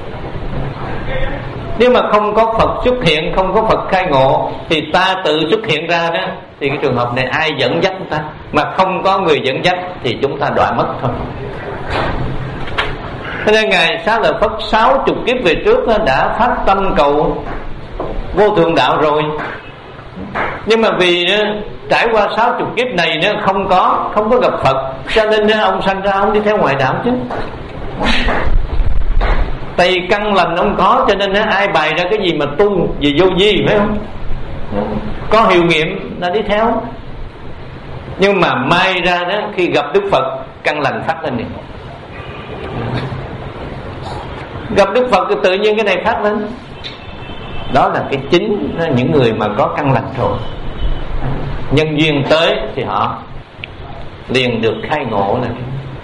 Nếu mà không có Phật xuất hiện, không có Phật khai ngộ thì ta tự xuất hiện ra đó, thì cái trường hợp này ai dẫn dắt chúng ta? Mà không có người dẫn dắt thì chúng ta đọa mất thôi. Thế nên Ngài Xá Lợi Phất sáu chục kiếp về trước đã phát tâm cầu vô thượng đạo rồi. Nhưng mà vì trải qua sáu chục kiếp này nó không có không có gặp Phật, cho nên ông sanh ra ông đi theo ngoại đạo chứ. Tây căn lành ông có, cho nên ai bày ra cái gì mà tu gì vô vi, phải không? Có hiệu nghiệm là đi theo. Nhưng mà mai ra đó, khi gặp Đức Phật căn lành phát lên liền. Gặp Đức Phật thì tự nhiên cái này phát lên. Đó là cái chính, những người mà có căn lành rồi, nhân duyên tới thì họ liền được khai ngộ này.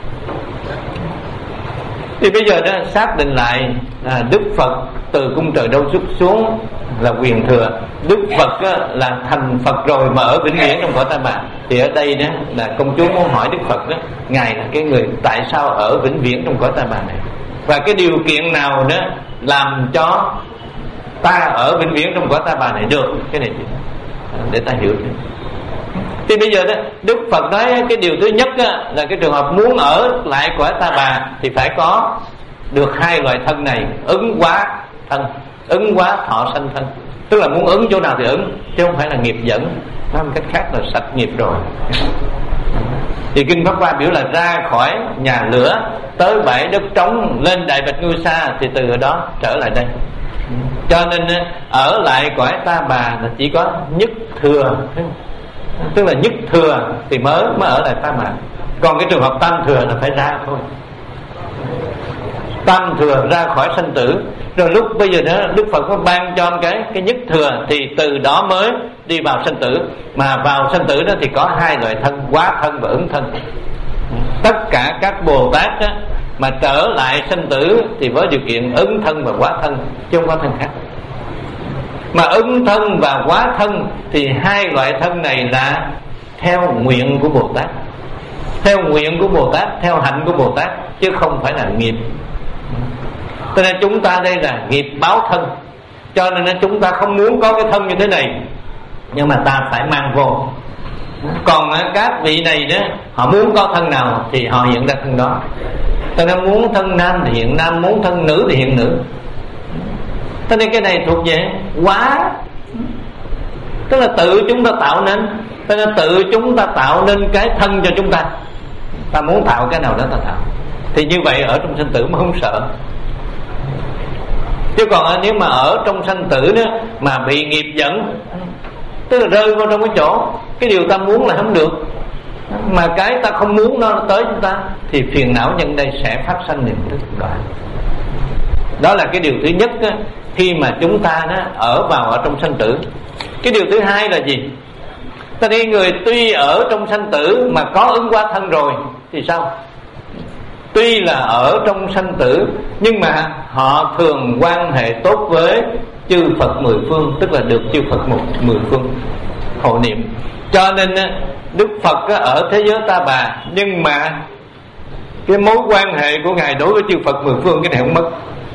Thì bây giờ đó xác định lại là Đức Phật từ cung trời đâu xuất xuống là quyền thừa. Đức Phật á, là thành Phật rồi mà ở vĩnh viễn trong cõi Ta Bà. Thì ở đây đó là công chúa muốn hỏi Đức Phật đó, Ngài là cái người tại sao ở vĩnh viễn trong cõi Ta Bà này, và cái điều kiện nào đó làm cho ta ở vĩnh viễn trong cõi Ta Bà này được. Cái này để ta hiểu. Thì bây giờ đó Đức Phật nói cái điều thứ nhất á, là cái trường hợp muốn ở lại cõi Ta Bà thì phải có được hai loại thân này, ứng hóa thân, ứng hóa thọ sanh thân. Tức là muốn ứng chỗ nào thì ứng, chứ không phải là nghiệp dẫn. Nói một cách khác là sạch nghiệp rồi. Thì kinh Pháp Hoa biểu là ra khỏi nhà lửa tới bãi đất trống, lên Đại Bạch Ngưu Sa, thì từ ở đó trở lại đây. Cho nên ở lại cõi Ta Bà là chỉ có nhất thừa, tức là nhất thừa thì mới mới ở lại Ta Bà. Còn cái trường hợp tam thừa là phải ra thôi. Tam thừa ra khỏi sanh tử, rồi lúc bây giờ đó Đức Phật có ban cho cái cái nhất thừa, thì từ đó mới đi vào sanh tử. Mà vào sanh tử đó thì có hai loại thân, hóa thân và ứng thân. Tất cả các Bồ Tát đó, mà trở lại sanh tử thì với điều kiện ứng thân và hóa thân, chứ không có thân khác. Mà ứng thân và hóa thân thì hai loại thân này là theo nguyện của Bồ Tát, theo nguyện của Bồ Tát, theo hạnh của Bồ Tát, chứ không phải là nghiệp. Cho nên chúng ta đây là nghiệp báo thân, cho nên chúng ta không muốn có cái thân như thế này, nhưng mà ta phải mang vô. Còn các vị này đó, họ muốn có thân nào thì họ hiện ra thân đó. Cho nên muốn thân nam thì hiện nam, muốn thân nữ thì hiện nữ. Cho nên cái này thuộc về quá, tức là tự chúng ta tạo nên. Cho nên tự chúng ta tạo nên cái thân cho chúng ta. Ta muốn tạo cái nào đó ta tạo. Thì như vậy ở trong sanh tử mà không sợ. Chứ còn nếu mà ở trong sanh tử đó mà bị nghiệp dẫn, tức là rơi vào trong cái chỗ cái điều ta muốn là không được, mà cái ta không muốn nó tới chúng ta, thì phiền não nhân đây sẽ phát sanh niệm thức đoạn. Đó là cái điều thứ nhất đó, khi mà chúng ta đó ở vào ở trong sanh tử. Cái điều thứ hai là gì? Ta đi người tuy ở trong sanh tử mà có ứng hóa thân rồi thì sao? Tuy là ở trong sanh tử nhưng mà họ thường quan hệ tốt với chư Phật mười phương, tức là được chư Phật một mười phương hộ niệm. Cho nên Đức Phật ở thế giới Ta Bà, nhưng mà cái mối quan hệ của Ngài đối với chư Phật mười phương, cái này không mất.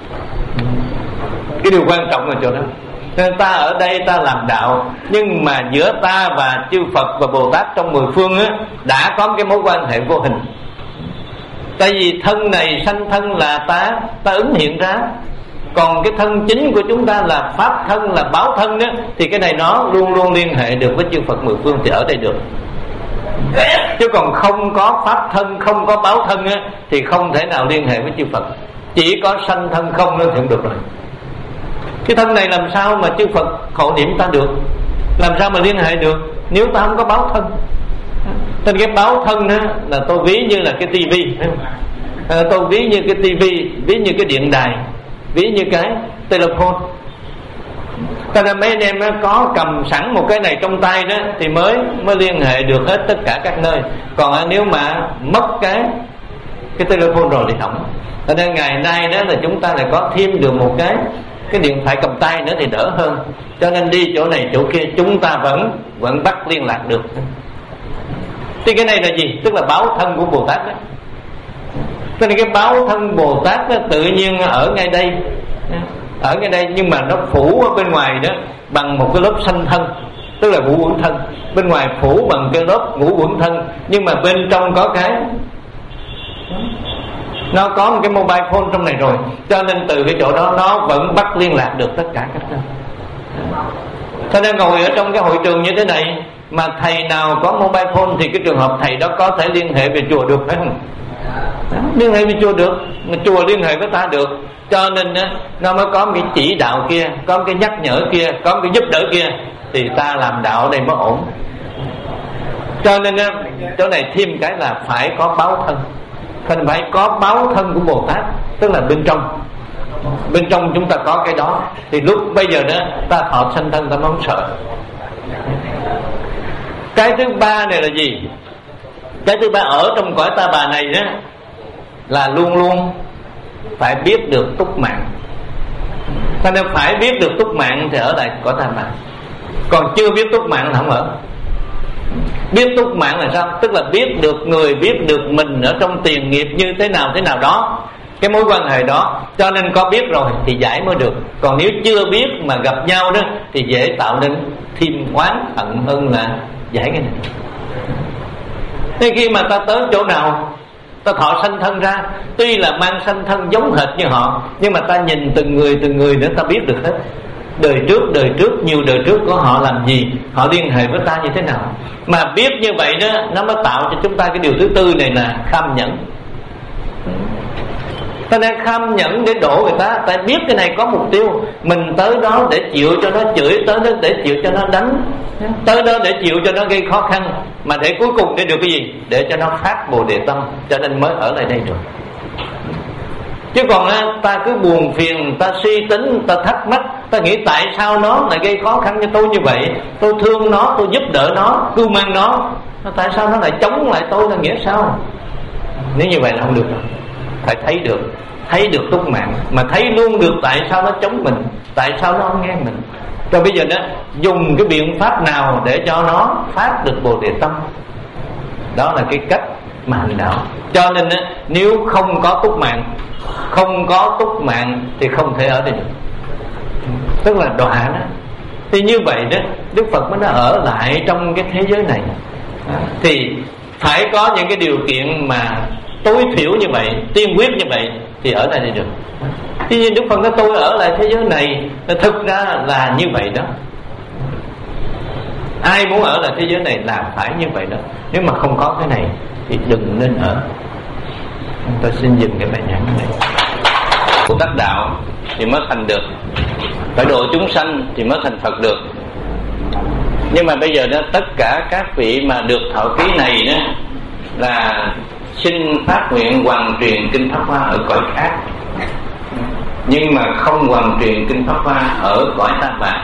Cái điều quan trọng là chỗ đó. Nên ta ở đây ta làm đạo, nhưng mà giữa ta và chư Phật và Bồ Tát trong mười phương á, đã có cái mối quan hệ vô hình. Tại vì thân này sanh thân là ta ta ứng hiện ra, còn cái thân chính của chúng ta là pháp thân, là báo thân đó, thì cái này nó luôn luôn liên hệ được với chư Phật mười phương thì ở đây được. Chứ còn không có pháp thân, không có báo thân á, thì không thể nào liên hệ với chư Phật. Chỉ có sanh thân không nên thì không được rồi. Cái thân này làm sao mà chư Phật hộ niệm ta được, làm sao mà liên hệ được nếu ta không có báo thân. Nên cái báo thân đó là tôi ví như là cái tivi, à, tôi ví như cái tivi, ví như cái điện đài, ví như cái telephone. Cho nên mấy anh em có cầm sẵn một cái này trong tay đó thì mới mới liên hệ được hết tất cả các nơi. Còn nếu mà mất cái cái telephone rồi thì hỏng. Cho nên ngày nay đó là chúng ta lại có thêm được một cái cái điện thoại cầm tay nữa thì đỡ hơn. Cho nên đi chỗ này chỗ kia chúng ta vẫn vẫn bắt liên lạc được. Thì cái này là gì? Tức là báo thân của Bồ Tát đó. Cho nên cái báo thân Bồ Tát đó, tự nhiên ở ngay đây, ở ngay đây, nhưng mà nó phủ ở bên ngoài đó bằng một cái lớp sanh thân, tức là ngũ uẩn thân. Bên ngoài phủ bằng cái lớp ngũ uẩn thân, nhưng mà bên trong có cái, nó có một cái mobile phone trong này rồi. Cho nên từ cái chỗ đó nó vẫn bắt liên lạc được tất cả các nơi. Cho nên ngồi ở trong cái hội trường như thế này mà thầy nào có mobile phone thì cái trường hợp thầy đó có thể liên hệ về chùa được, phải không? Đó, liên hệ với chùa được, mà chùa liên hệ với ta được. Cho nên đó, nó mới có một cái chỉ đạo kia, có một cái nhắc nhở kia, có một cái giúp đỡ kia, thì ta làm đạo ở đây mới ổn. Cho nên đó, chỗ này thêm cái là phải có báo thân. Thành phải có báo thân của Bồ Tát, tức là bên trong. Bên trong chúng ta có cái đó, thì lúc bây giờ đó ta thọ sanh thân ta không sợ. Cái thứ ba này là gì? Cái thứ ba ở trong cõi Ta Bà này đó là luôn luôn phải biết được túc mạng. Cho nên phải biết được túc mạng thì ở lại cõi Ta Bà. Còn chưa biết túc mạng là không ở. Biết túc mạng là sao? Tức là biết được người, biết được mình ở trong tiền nghiệp như thế nào thế nào đó, cái mối quan hệ đó. Cho nên có biết rồi thì giải mới được. Còn nếu chưa biết mà gặp nhau đó thì dễ tạo nên thêm oán hận hơn là giải cái này. Thế khi mà ta tới chỗ nào ta thọ sanh thân ra, tuy là mang sanh thân giống hệt như họ, nhưng mà ta nhìn từng người từng người để ta biết được hết. Đời trước, đời trước, nhiều đời trước của họ làm gì, họ liên hệ với ta như thế nào. Mà biết như vậy đó, nó mới tạo cho chúng ta cái điều thứ tư này là kham nhẫn. Ta nên kham nhẫn để đổ người ta. Tại biết cái này có mục tiêu, mình tới đó để chịu cho nó chửi, tới đó để chịu cho nó đánh, tới đó để chịu cho nó gây khó khăn, mà để cuối cùng để được cái gì? Để cho nó phát Bồ Đề tâm. Cho nên mới ở lại đây được. Chứ còn ta cứ buồn phiền, ta suy tính, ta thắc mắc, ta nghĩ tại sao nó lại gây khó khăn cho tôi như vậy, tôi thương nó, tôi giúp đỡ nó, cưu mang nó, tại sao nó lại chống lại tôi là nghĩa sao? Nếu như vậy là không được rồi. Phải thấy được, thấy được túc mạng, mà thấy luôn được tại sao nó chống mình, tại sao nó không nghe mình. Rồi bây giờ đó dùng cái biện pháp nào để cho nó phát được Bồ Đề tâm. Đó là cái cách mà hành đạo. Cho nên đó, nếu không có túc mạng, không có túc mạng thì không thể ở đây được. Tức là đọa đó. Thì như vậy đó Đức Phật mới nó ở lại trong cái thế giới này. Thì phải có những cái điều kiện mà tối thiểu như vậy, tiên quyết như vậy thì ở đây thì được. Tuy nhiên Đức Phật nói tôi ở lại thế giới này, thực ra là như vậy đó. Ai muốn ở lại thế giới này làm phải như vậy đó. Nếu mà không có cái này thì đừng nên ở. Tôi xin dừng cái bài giảng này. Của tác đạo thì mới thành được, phải độ chúng sanh thì mới thành Phật được. Nhưng mà bây giờ đó, tất cả các vị mà được thọ ký này đó là xin phát nguyện hoàn truyền kinh Pháp Hoa ở cõi khác, nhưng mà không hoàn truyền kinh Pháp Hoa ở cõi Ta Bà.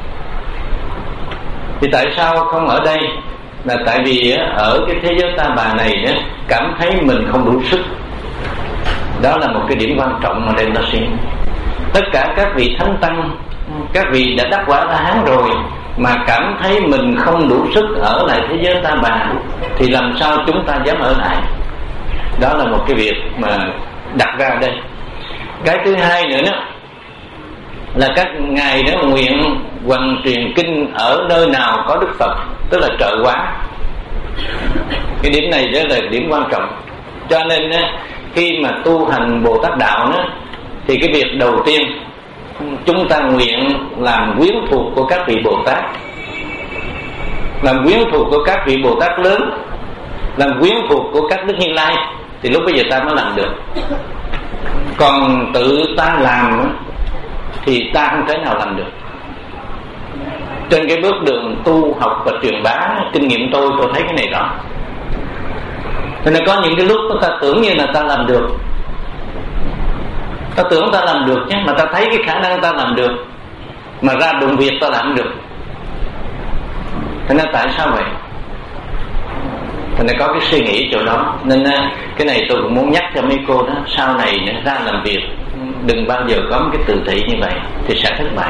Thì tại sao không ở đây? Là tại vì ở cái thế giới Ta Bà này cảm thấy mình không đủ sức. Đó là một cái điểm quan trọng mà đem ta suy. Tất cả các vị thánh tăng, các vị đã đắc quả La Hán rồi mà cảm thấy mình không đủ sức ở lại thế giới Ta Bà, thì làm sao chúng ta dám ở lại? Đó là một cái việc mà đặt ra đây. Cái thứ hai nữa đó là các ngài đó nguyện hoàn truyền kinh ở nơi nào có Đức Phật, tức là trợ hóa. Cái điểm này đó là điểm quan trọng. Cho nên khi mà tu hành Bồ Tát đạo đó, thì cái việc đầu tiên chúng ta nguyện làm quyến thuộc của các vị Bồ Tát, làm quyến thuộc của các vị Bồ Tát lớn, làm quyến thuộc của các Đức Như Lai, thì lúc bây giờ ta mới làm được. Còn tự ta làm thì ta không thể nào làm được. Trên cái bước đường tu học và truyền bá, kinh nghiệm tôi tôi thấy cái này rõ. Cho nên có những cái lúc ta tưởng như là ta làm được, ta tưởng ta làm được nhé, mà ta thấy cái khả năng ta làm được, mà ra đụng việc ta làm được. Thế nên tại sao vậy? Thế nên có cái suy nghĩ chỗ đó. Nên cái này tôi cũng muốn nhắc cho mấy cô đó, sau này ra làm việc đừng bao giờ có một cái tự thị như vậy thì sẽ thất bại.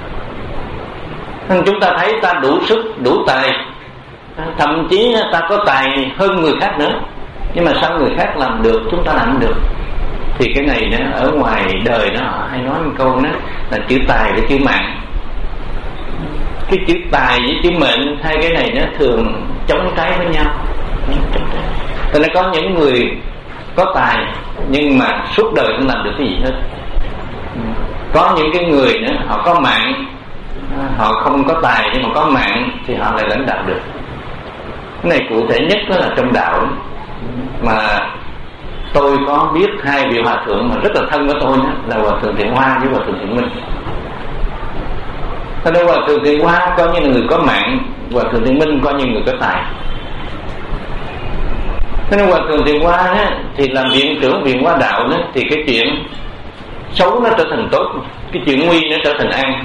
Nên chúng ta thấy ta đủ sức, đủ tài, thậm chí ta có tài hơn người khác nữa, nhưng mà sao người khác làm được chúng ta làm được? Thì cái này đó, ở ngoài đời đó họ hay nói một câu đó là chữ tài với chữ mạng. Cái chữ tài với chữ mệnh, hai cái này nó thường chống trái với nhau. Cho nên có những người có tài nhưng mà suốt đời không làm được cái gì hết. Có những cái người nữa họ có mạng, họ không có tài nhưng mà có mạng thì họ lại lãnh đạo được. Cái này cụ thể nhất đó là trong đạo. Mà tôi có biết hai vị hòa thượng mà rất là thân với tôi đó, là Hòa thượng Thiện Hoa với Hòa thượng Thiện Minh. Thế nên Hòa thượng Thiện Hoa coi như là người có mạng, Hòa thượng Thiện Minh coi như người có tài. Thế nên Hòa thượng Thiện Hoa đó, thì làm viện trưởng viện Hoa đạo đó, thì cái chuyện xấu nó trở thành tốt, cái chuyện nguy nó trở thành an.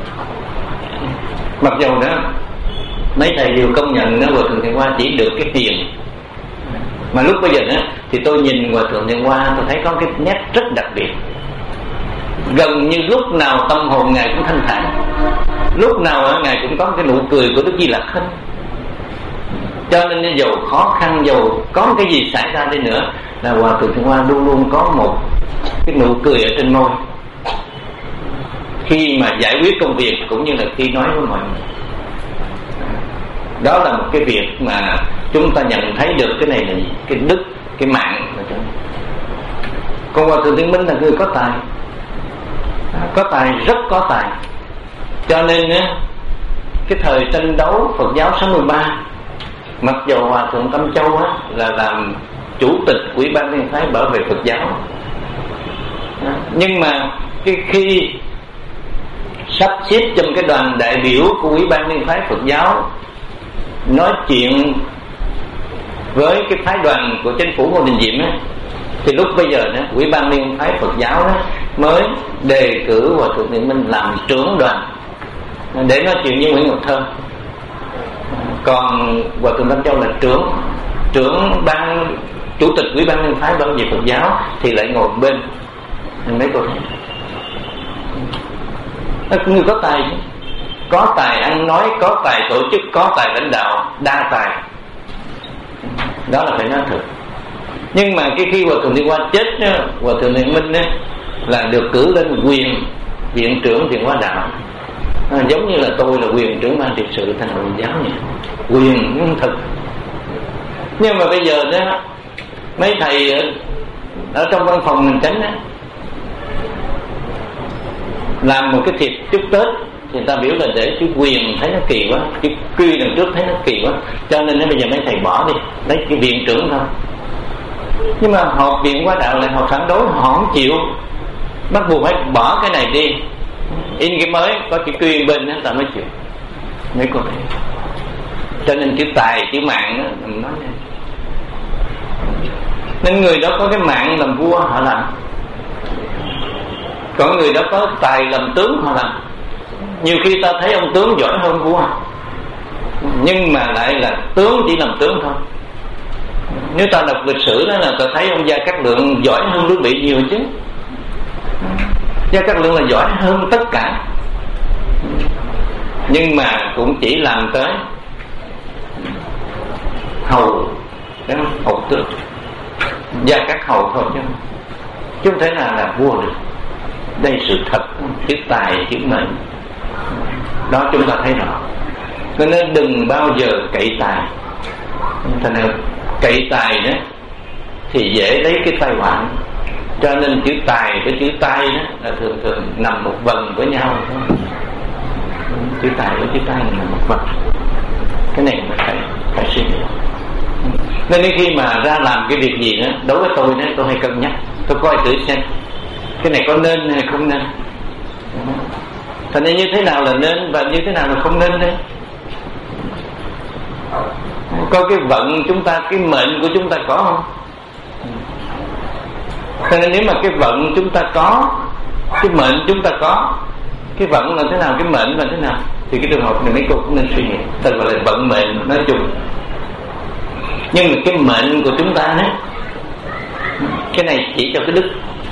Mặc dù đó mấy thầy đều công nhận đó, Hòa thượng Thiện Hoa chỉ được cái tiền. Mà lúc bây giờ đó, thì tôi nhìn Hòa thượng Thiện Hoa, tôi thấy có cái nét rất đặc biệt. Gần như lúc nào tâm hồn ngài cũng thanh thản, lúc nào ngài cũng có cái nụ cười của Đức Di Lặc hết. Cho nên dầu khó khăn, dầu có cái gì xảy ra đi nữa, là Hòa thượng Thiện Hoa luôn luôn có một cái nụ cười ở trên môi, khi mà giải quyết công việc cũng như là khi nói với mọi người. Đó là một cái việc mà chúng ta nhận thấy được cái này là gì? Cái đức, cái mạng. Còn Hòa thượng Thiện Minh là người có tài, có tài, rất có tài. Cho nên cái thời tranh đấu Phật giáo sáu mươi ba, mặc dù Hòa thượng Tâm Châu á, là làm chủ tịch của Ủy ban Liên Phái bảo vệ Phật giáo, nhưng mà cái khi sắp xếp trong cái đoàn đại biểu của Ủy ban Liên Phái Phật giáo nói chuyện với cái phái đoàn của chính phủ Ngô Đình Diệm á, thì lúc bây giờ đó, Ủy ban Liên Phái Phật giáo đó, mới đề cử Hòa thượng Thiện Minh làm trưởng đoàn để nói chuyện với Nguyễn Ngọc Thơ. Còn Hòa thượng Tâm Châu là trưởng trưởng ban chủ tịch Ủy ban Liên Phái bảo vệ Phật giáo thì lại ngồi bên. Mấy cô thấy người có tài, có tài ăn nói, có tài tổ chức, có tài lãnh đạo, đa tài. Đó là phải nói thật. Nhưng mà cái khi Hòa thượng Thiện Hoa chết đó, Hòa thượng Thiện Minh đó, là được cử lên quyền viện trưởng Thiện Hoa đạo, à, giống như là tôi là quyền trưởng ban trị sự thành Phật giáo vậy. Quyền thật. Nhưng mà bây giờ đó, mấy thầy ở, ở trong văn phòng hành chánh đó, làm một cái thiệp chúc Tết thì người ta biểu là để chữ Quyền thấy nó kỳ quá, chữ Quy đằng trước thấy nó kỳ quá, cho nên bây giờ mấy thầy bỏ đi, lấy cái viện trưởng thôi. Nhưng mà họp viện Hóa Đạo lại họ phản đối, họ không chịu, bắt buộc phải bỏ cái này đi, in cái mới có chữ Quy bên đó ta mới chịu. Mấy cô thấy, cho nên chữ Tài chữ Mạng đó, mình nói này. Nên người đó có cái mạng làm vua họ làm, còn người đó có tài làm tướng họ làm. Nhiều khi ta thấy ông tướng giỏi hơn vua, nhưng mà lại là tướng chỉ làm tướng thôi. Nếu ta đọc lịch sử đó là ta thấy ông Gia Cát Lượng giỏi hơn Lưu Bị nhiều chứ. Gia Cát Lượng là giỏi hơn tất cả, nhưng mà cũng chỉ làm tới hầu, hầu tướng, Gia Cát hầu thôi chứ chứ không thể nào là vua được. Đây sự thật, chữ Tài chữ Mệnh đó chúng ta thấy rõ. Nên đừng bao giờ cậy tài. Thành ra cậy tài đó thì dễ lấy cái tai họa. Cho nên chữ Tài với chữ Tai đó là thường thường nằm một vần với nhau thôi. Chữ Tài với chữ Tai nằm một vần. Cái này mà phải phải suy nghĩ. Nên đến khi mà ra làm cái việc gì đó, đối với tôi đó, tôi hay cân nhắc, tôi coi thử xem cái này có nên hay không nên. Thành ra như thế nào là nên và như thế nào là không nên đấy. Coi cái vận chúng ta, cái mệnh của chúng ta có không? Cho nên nếu mà cái vận chúng ta có, cái mệnh chúng ta có, cái vận là thế nào, cái mệnh là thế nào, thì cái trường hợp này mấy cô cũng nên suy nghĩ. Ta gọi là vận mệnh nói chung. Nhưng mà cái mệnh của chúng ta đấy, cái này chỉ cho cái đức,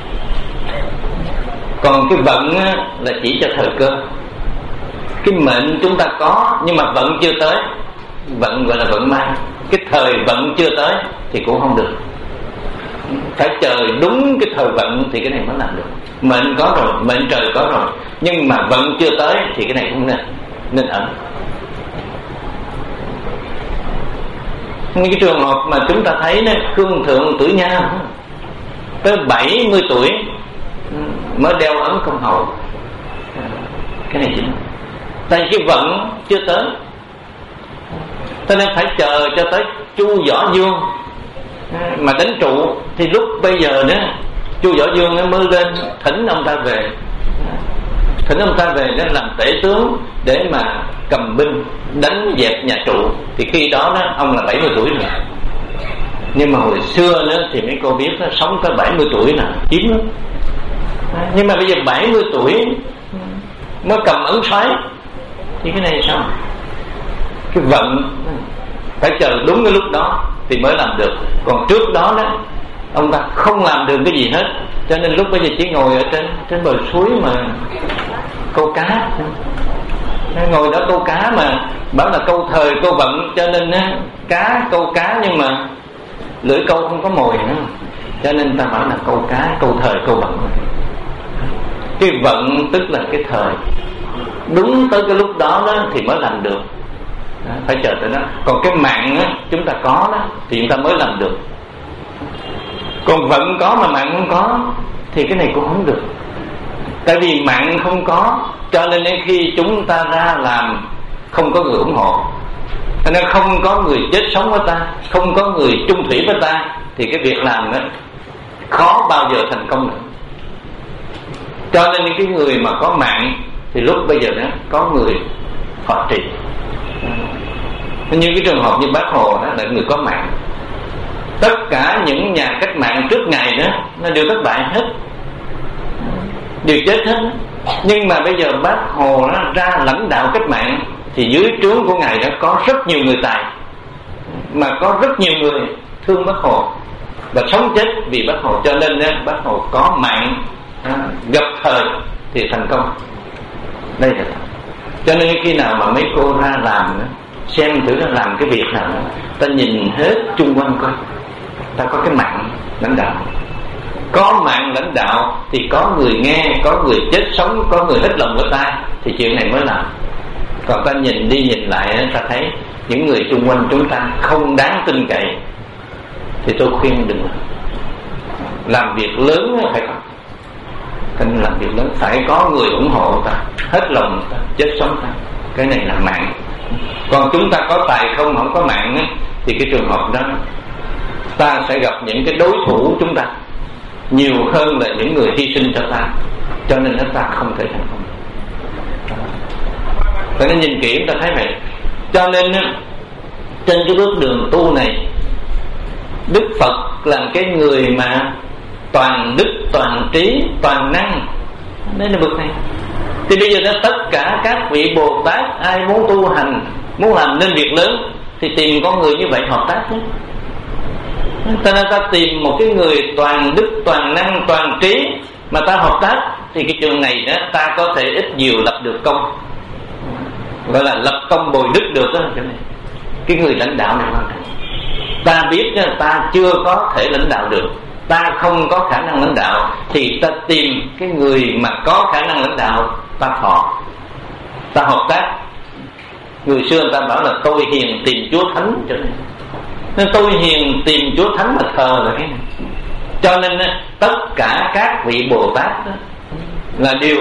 còn cái vận là chỉ cho thời cơ. Cái mệnh chúng ta có nhưng mà vận chưa tới, vận gọi là vận may. Cái thời vận chưa tới thì cũng không được, phải chờ đúng cái thời vận thì cái này mới làm được. Mệnh có rồi, mệnh trời có rồi, nhưng mà vận chưa tới thì cái này không nên nên ẩn. Những cái trường hợp mà chúng ta thấy đó, Khương Thượng Tử Nha tới bảy mươi tuổi mới đeo ấn công hầu, cái này chính tại cái vận chưa tới, cho nên phải chờ cho tới Chu Võ Dương mà đánh trụ thì lúc bây giờ đó Chu Võ Dương mới lên thỉnh ông ta về, thỉnh ông ta về để làm tể tướng để mà cầm binh đánh dẹp nhà trụ. Thì khi đó đó ông là bảy mươi tuổi rồi. Nhưng mà hồi xưa nữa thì mấy cô biết nó sống tới bảy mươi tuổi là hiếm lắm. Nhưng mà bây giờ bảy mươi tuổi mới cầm ấn soái thì cái này sao? Cái vận phải chờ đúng cái lúc đó thì mới làm được. Còn trước đó đó ông ta không làm được cái gì hết, cho nên lúc bây giờ chỉ ngồi ở trên trên bờ suối mà câu cá, ngồi đó câu cá mà bảo là câu thời câu vận, cho nên á, cá câu cá nhưng mà lưỡi câu không có mồi nữa, cho nên ta bảo là câu cá câu thời câu vận. Cái vận tức là cái thời, đúng tới cái lúc đó, đó thì mới làm được. Đó, phải chờ tới đó. Còn cái mạng á, chúng ta có đó thì chúng ta mới làm được. Còn vận có mà mạng không có thì cái này cũng không được. Tại vì mạng không có, cho nên đến khi chúng ta ra làm không có người ủng hộ, cho nên không có người chết sống với ta, không có người chung thủy với ta, thì cái việc làm đó khó bao giờ thành công nữa. Cho nên những cái người mà có mạng thì lúc bây giờ đó có người họ trì. Như cái trường hợp như Bác Hồ đó là người có mạng. Tất cả những nhà cách mạng trước ngày đó nó đều thất bại hết, đều chết hết. Nhưng mà bây giờ Bác Hồ nó ra lãnh đạo cách mạng thì dưới trướng của ngài đó có rất nhiều người tài, mà có rất nhiều người thương Bác Hồ và sống chết vì Bác Hồ. Cho nên đó, Bác Hồ có mạng, gặp thời thì thành công. Đây là thật. Cho nên khi nào mà mấy cô ra làm đó, xem thử nó làm cái việc nào đó, ta nhìn hết chung quanh coi ta có cái mạng lãnh đạo. Có mạng lãnh đạo thì có người nghe, có người chết sống, có người hết lòng với ta, thì chuyện này mới làm. Còn ta nhìn đi nhìn lại ta thấy những người chung quanh chúng ta không đáng tin cậy, thì tôi khuyên đừng làm việc lớn. Phải có cần làm việc lớn, phải có người ủng hộ ta, hết lòng ta, chết sống ta. Cái này là mạng. Còn chúng ta có tài không, không có mạng ấy, thì cái trường hợp đó ta sẽ gặp những cái đối thủ chúng ta nhiều hơn là những người hy sinh cho ta, cho nên ta không thể thành công. Phải nên nhìn kỹ, ta thấy vậy. Cho nên trên cái bước đường tu này, Đức Phật là cái người mà toàn đức, toàn trí, toàn năng. Đây là bước này. Thì bây giờ đó, tất cả các vị Bồ Tát ai muốn tu hành, muốn làm nên việc lớn, thì tìm con người như vậy hợp tác nhé. Cho nên ta tìm một cái người toàn đức, toàn năng, toàn trí mà ta hợp tác, thì cái trường này đó ta có thể ít nhiều lập được công, gọi là lập công bồi đức được đó. Cái này, cái người lãnh đạo này quan trọng. Ta biết ta chưa có thể lãnh đạo được, ta không có khả năng lãnh đạo, thì ta tìm cái người mà có khả năng lãnh đạo, ta thọ, ta hợp tác. Người xưa người ta bảo là tôi hiền tìm Chúa Thánh, cho nên nên tôi hiền tìm Chúa Thánh mà thờ là cái này. Cho nên tất cả các vị Bồ Tát đó là đều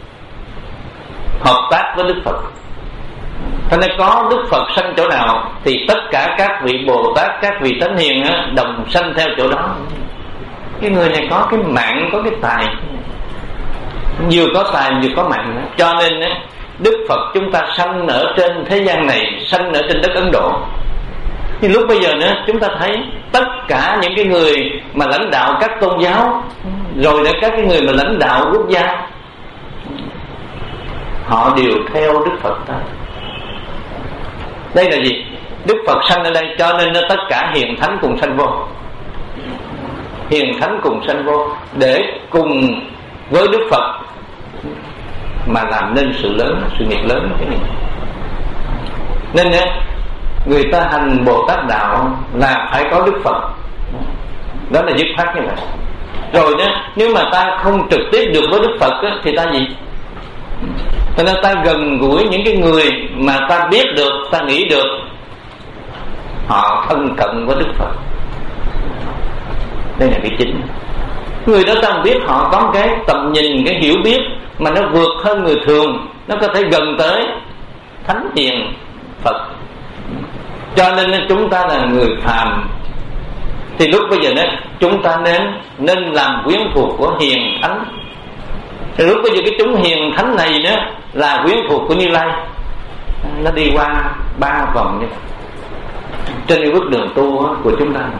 hợp tác với Đức Phật. Cho nên có Đức Phật sanh chỗ nào thì tất cả các vị Bồ Tát, các vị Thánh Hiền đồng sanh theo chỗ đó. Cái người này có cái mạng, có cái tài, vừa có tài vừa có mạng nữa. Cho nên Đức Phật chúng ta sanh ở trên thế gian này, sanh ở trên đất Ấn Độ. Nhưng lúc bây giờ nữa chúng ta thấy tất cả những cái người mà lãnh đạo các tôn giáo, rồi là các cái người mà lãnh đạo quốc gia, họ đều theo Đức Phật ta. Đây là gì? Đức Phật sanh ở đây, cho nên tất cả hiền thánh cùng sanh vô. Hiền thánh cùng sanh vô để cùng với Đức Phật mà làm nên sự lớn, sự nghiệp lớn cái này. Nên người ta hành Bồ Tát đạo là phải có Đức Phật, đó là dứt khoát như vậy. Rồi đó, nếu mà ta không trực tiếp được với Đức Phật á, thì ta gì? Cho nên ta gần gũi những cái người mà ta biết được, ta nghĩ được họ thân cận với Đức Phật. Đây là cái chính. Người đó ta biết họ có cái tầm nhìn, cái hiểu biết mà nó vượt hơn người thường, nó có thể gần tới thánh hiền Phật. Cho nên chúng ta là người phàm, thì lúc bây giờ đó chúng ta nên nên làm quyến thuộc của hiền thánh. Thì lúc bây giờ cái chúng hiền thánh này nữa là quyến thuộc của Như Lai, nó đi qua ba vòng như vậy trên cái bước đường tu của chúng ta.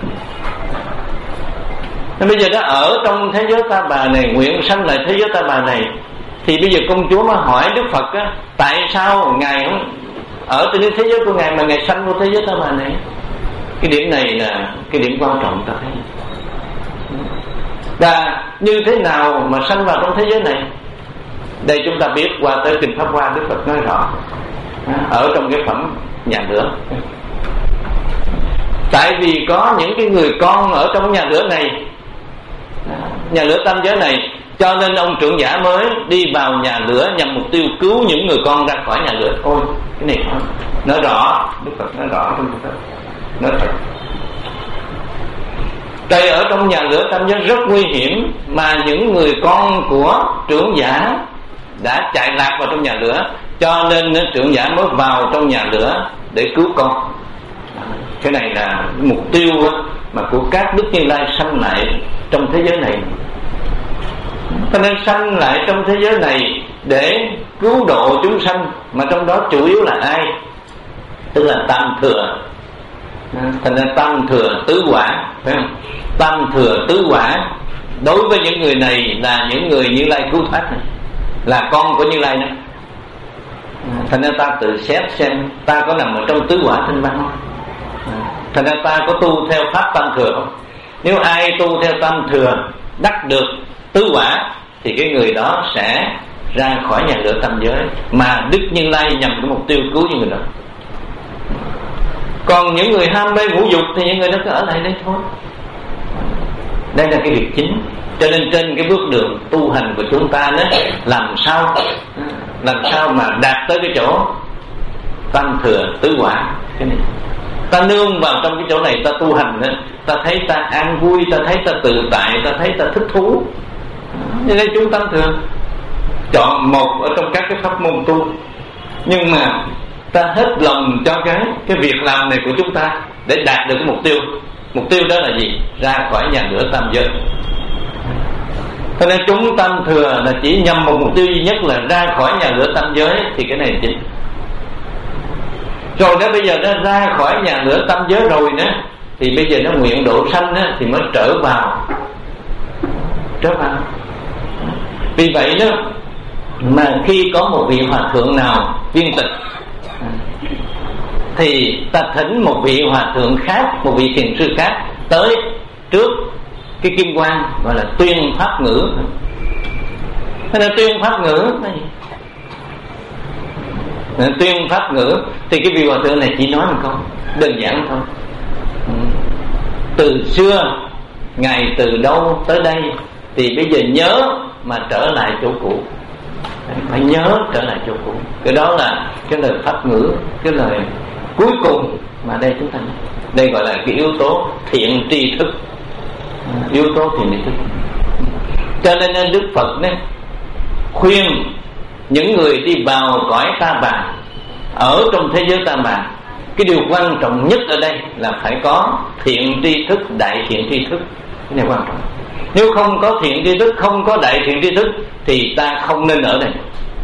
Nên bây giờ đó ở trong thế giới Ta Bà này, nguyện sanh lại thế giới Ta Bà này, thì bây giờ công chúa mới hỏi Đức Phật á, tại sao ngài không ở trên thế giới của ngài mà ngài sanh vô thế giới Ta Bà này? Cái điểm này là cái điểm quan trọng ta thấy. Và như thế nào mà sanh vào trong thế giới này? Đây chúng ta biết qua tới kinh Pháp Hoa, Đức Phật nói rõ ở trong cái phẩm nhà lửa. Tại vì có những cái người con ở trong nhà lửa này, nhà lửa tam giới này, cho nên ông trưởng giả mới đi vào nhà lửa nhằm mục tiêu cứu những người con ra khỏi nhà lửa. Ôi, cái này nói, nói rõ, Đức Phật nói rõ trong Phật, nói thật. Đây ở trong nhà lửa tam giới rất nguy hiểm, mà những người con của trưởng giả đã chạy lạc vào trong nhà lửa, cho nên trưởng giả mới vào trong nhà lửa để cứu con. Cái này là mục tiêu mà của các Đức Như Lai sanh lại trong thế giới này. Cho nên sanh lại trong thế giới này để cứu độ chúng sanh, mà trong đó chủ yếu là ai? Tức là tam thừa. Thành ra tam thừa tứ quả, phải không? Tam thừa tứ quả đối với những người này là những người Như Lai cứu thoát này, là con của Như Lai này. Thành ra ta tự xét xem ta có nằm ở trong tứ quả thanh văn không? Thành ra ta có tu theo pháp tam thừa không? Nếu ai tu theo tam thừa đắc được tứ quả thì cái người đó sẽ ra khỏi nhà lửa tam giới, mà Đức Như Lai nhằm cái mục tiêu cứu những người đó. Còn những người ham mê ngũ dục thì những người đó cứ ở lại đây thôi. Đây là cái việc chính. Cho nên trên cái bước đường tu hành của chúng ta đó, làm sao làm sao mà đạt tới cái chỗ tam thừa tứ quả, cái này Ta nương vào trong cái chỗ này ta tu hành đó, ta thấy ta an vui, ta thấy ta tự tại, ta thấy ta thích thú. Cho nên chúng ta thường chọn một ở trong các cái pháp môn tu, nhưng mà ta hết lòng cho cái cái việc làm này của chúng ta để đạt được cái mục tiêu. Mục tiêu đó là gì? Ra khỏi nhà lửa tam giới. Cho nên chúng tam thừa là chỉ nhằm một mục tiêu duy nhất là ra khỏi nhà lửa tam giới, thì cái này là chính. Rồi đó bây giờ nó ra khỏi nhà lửa tam giới rồi nữa, thì bây giờ nó nguyện độ sanh á, thì mới trở vào trở vào. Vì vậy đó mà khi có một vị hòa thượng nào viên tịch, thì ta thỉnh một vị hòa thượng khác, một vị thiền sư khác tới trước cái kim quan, gọi là tuyên pháp ngữ. Thế nên tuyên pháp ngữ tuyên pháp ngữ thì cái vị hòa thượng này chỉ nói một câu đơn giản thôi: từ xưa ngày từ đâu tới đây, thì bây giờ nhớ mà trở lại chỗ cũ. Phải nhớ trở lại chỗ cũ. Cái đó là cái lời pháp ngữ, cái lời cuối cùng mà đây chúng ta đây gọi là cái yếu tố thiện tri thức, yếu tố thiện tri thức. Cho nên Đức Phật đấy khuyên những người đi vào cõi ta bà, ở trong thế giới ta bà, cái điều quan trọng nhất ở đây là phải có thiện tri thức, đại thiện tri thức. Cái này quan trọng. Nếu không có thiện tri thức, không có đại thiện tri thức, thì ta không nên ở đây.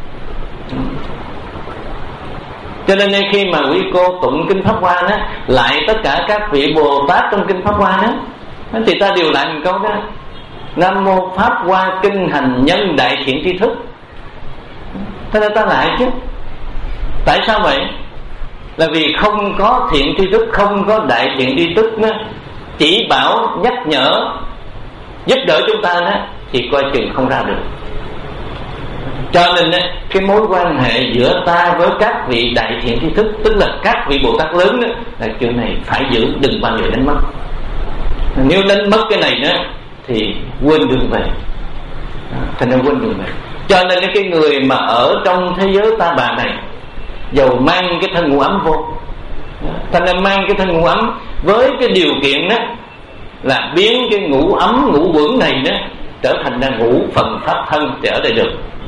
Cho nên khi mà quý cô tụng kinh Pháp Hoa đó, lại tất cả các vị Bồ Tát trong kinh Pháp Hoa đó, thì ta đều lại một câu đó: Nam mô Pháp Hoa kinh hành nhân đại thiện tri thức. Thế nên ta lại chứ. Tại sao vậy? Là vì không có thiện tri thức, không có đại thiện tri thức đó, chỉ bảo nhắc nhở giúp đỡ chúng ta đó, thì coi chừng không ra được. Cho nên đó, cái mối quan hệ giữa ta với các vị đại thiện tri thức, tức là các vị Bồ Tát lớn đó, là chuyện này phải giữ, đừng bao giờ đánh mất. Nếu đánh mất cái này đó thì quên đường về, thành ra quên đường về. Cho nên cái người mà ở trong thế giới ta bà này, dầu mang cái thân ngũ ấm vô, thành ra mang cái thân ngũ ấm với cái điều kiện đó là biến cái ngũ ấm ngũ quẩn này đó trở thành ra ngũ phần pháp thân, thì ở đây được.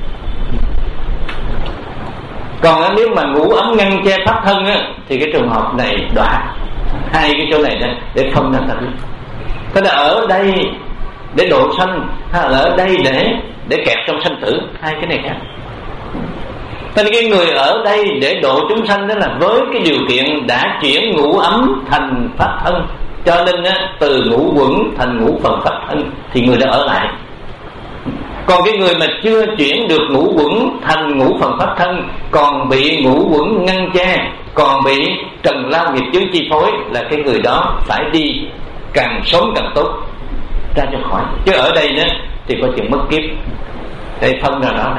Còn nếu mà ngũ ấm ngăn che pháp thân á, thì cái trường hợp này đoạn hai cái chỗ này đó để phân ra ta biết. Thế là ở đây để độ sanh, hay là ở đây để để kẹt trong sanh tử, hai cái này khác. Thế nên cái người ở đây để độ chúng sanh đó là với cái điều kiện đã chuyển ngũ ấm thành pháp thân, cho nên á, từ ngũ quẩn thành ngũ phần pháp thân thì người đã ở lại. Còn cái người mà chưa chuyển được ngũ quẩn thành ngũ phần pháp thân, còn bị ngũ quẩn ngăn che, còn bị trần lao nghiệp chướng chi phối, là cái người đó phải đi càng sớm càng tốt ra cho khỏi. Chứ ở đây đó thì có chuyện mất kiếp. Để phân ra đó này,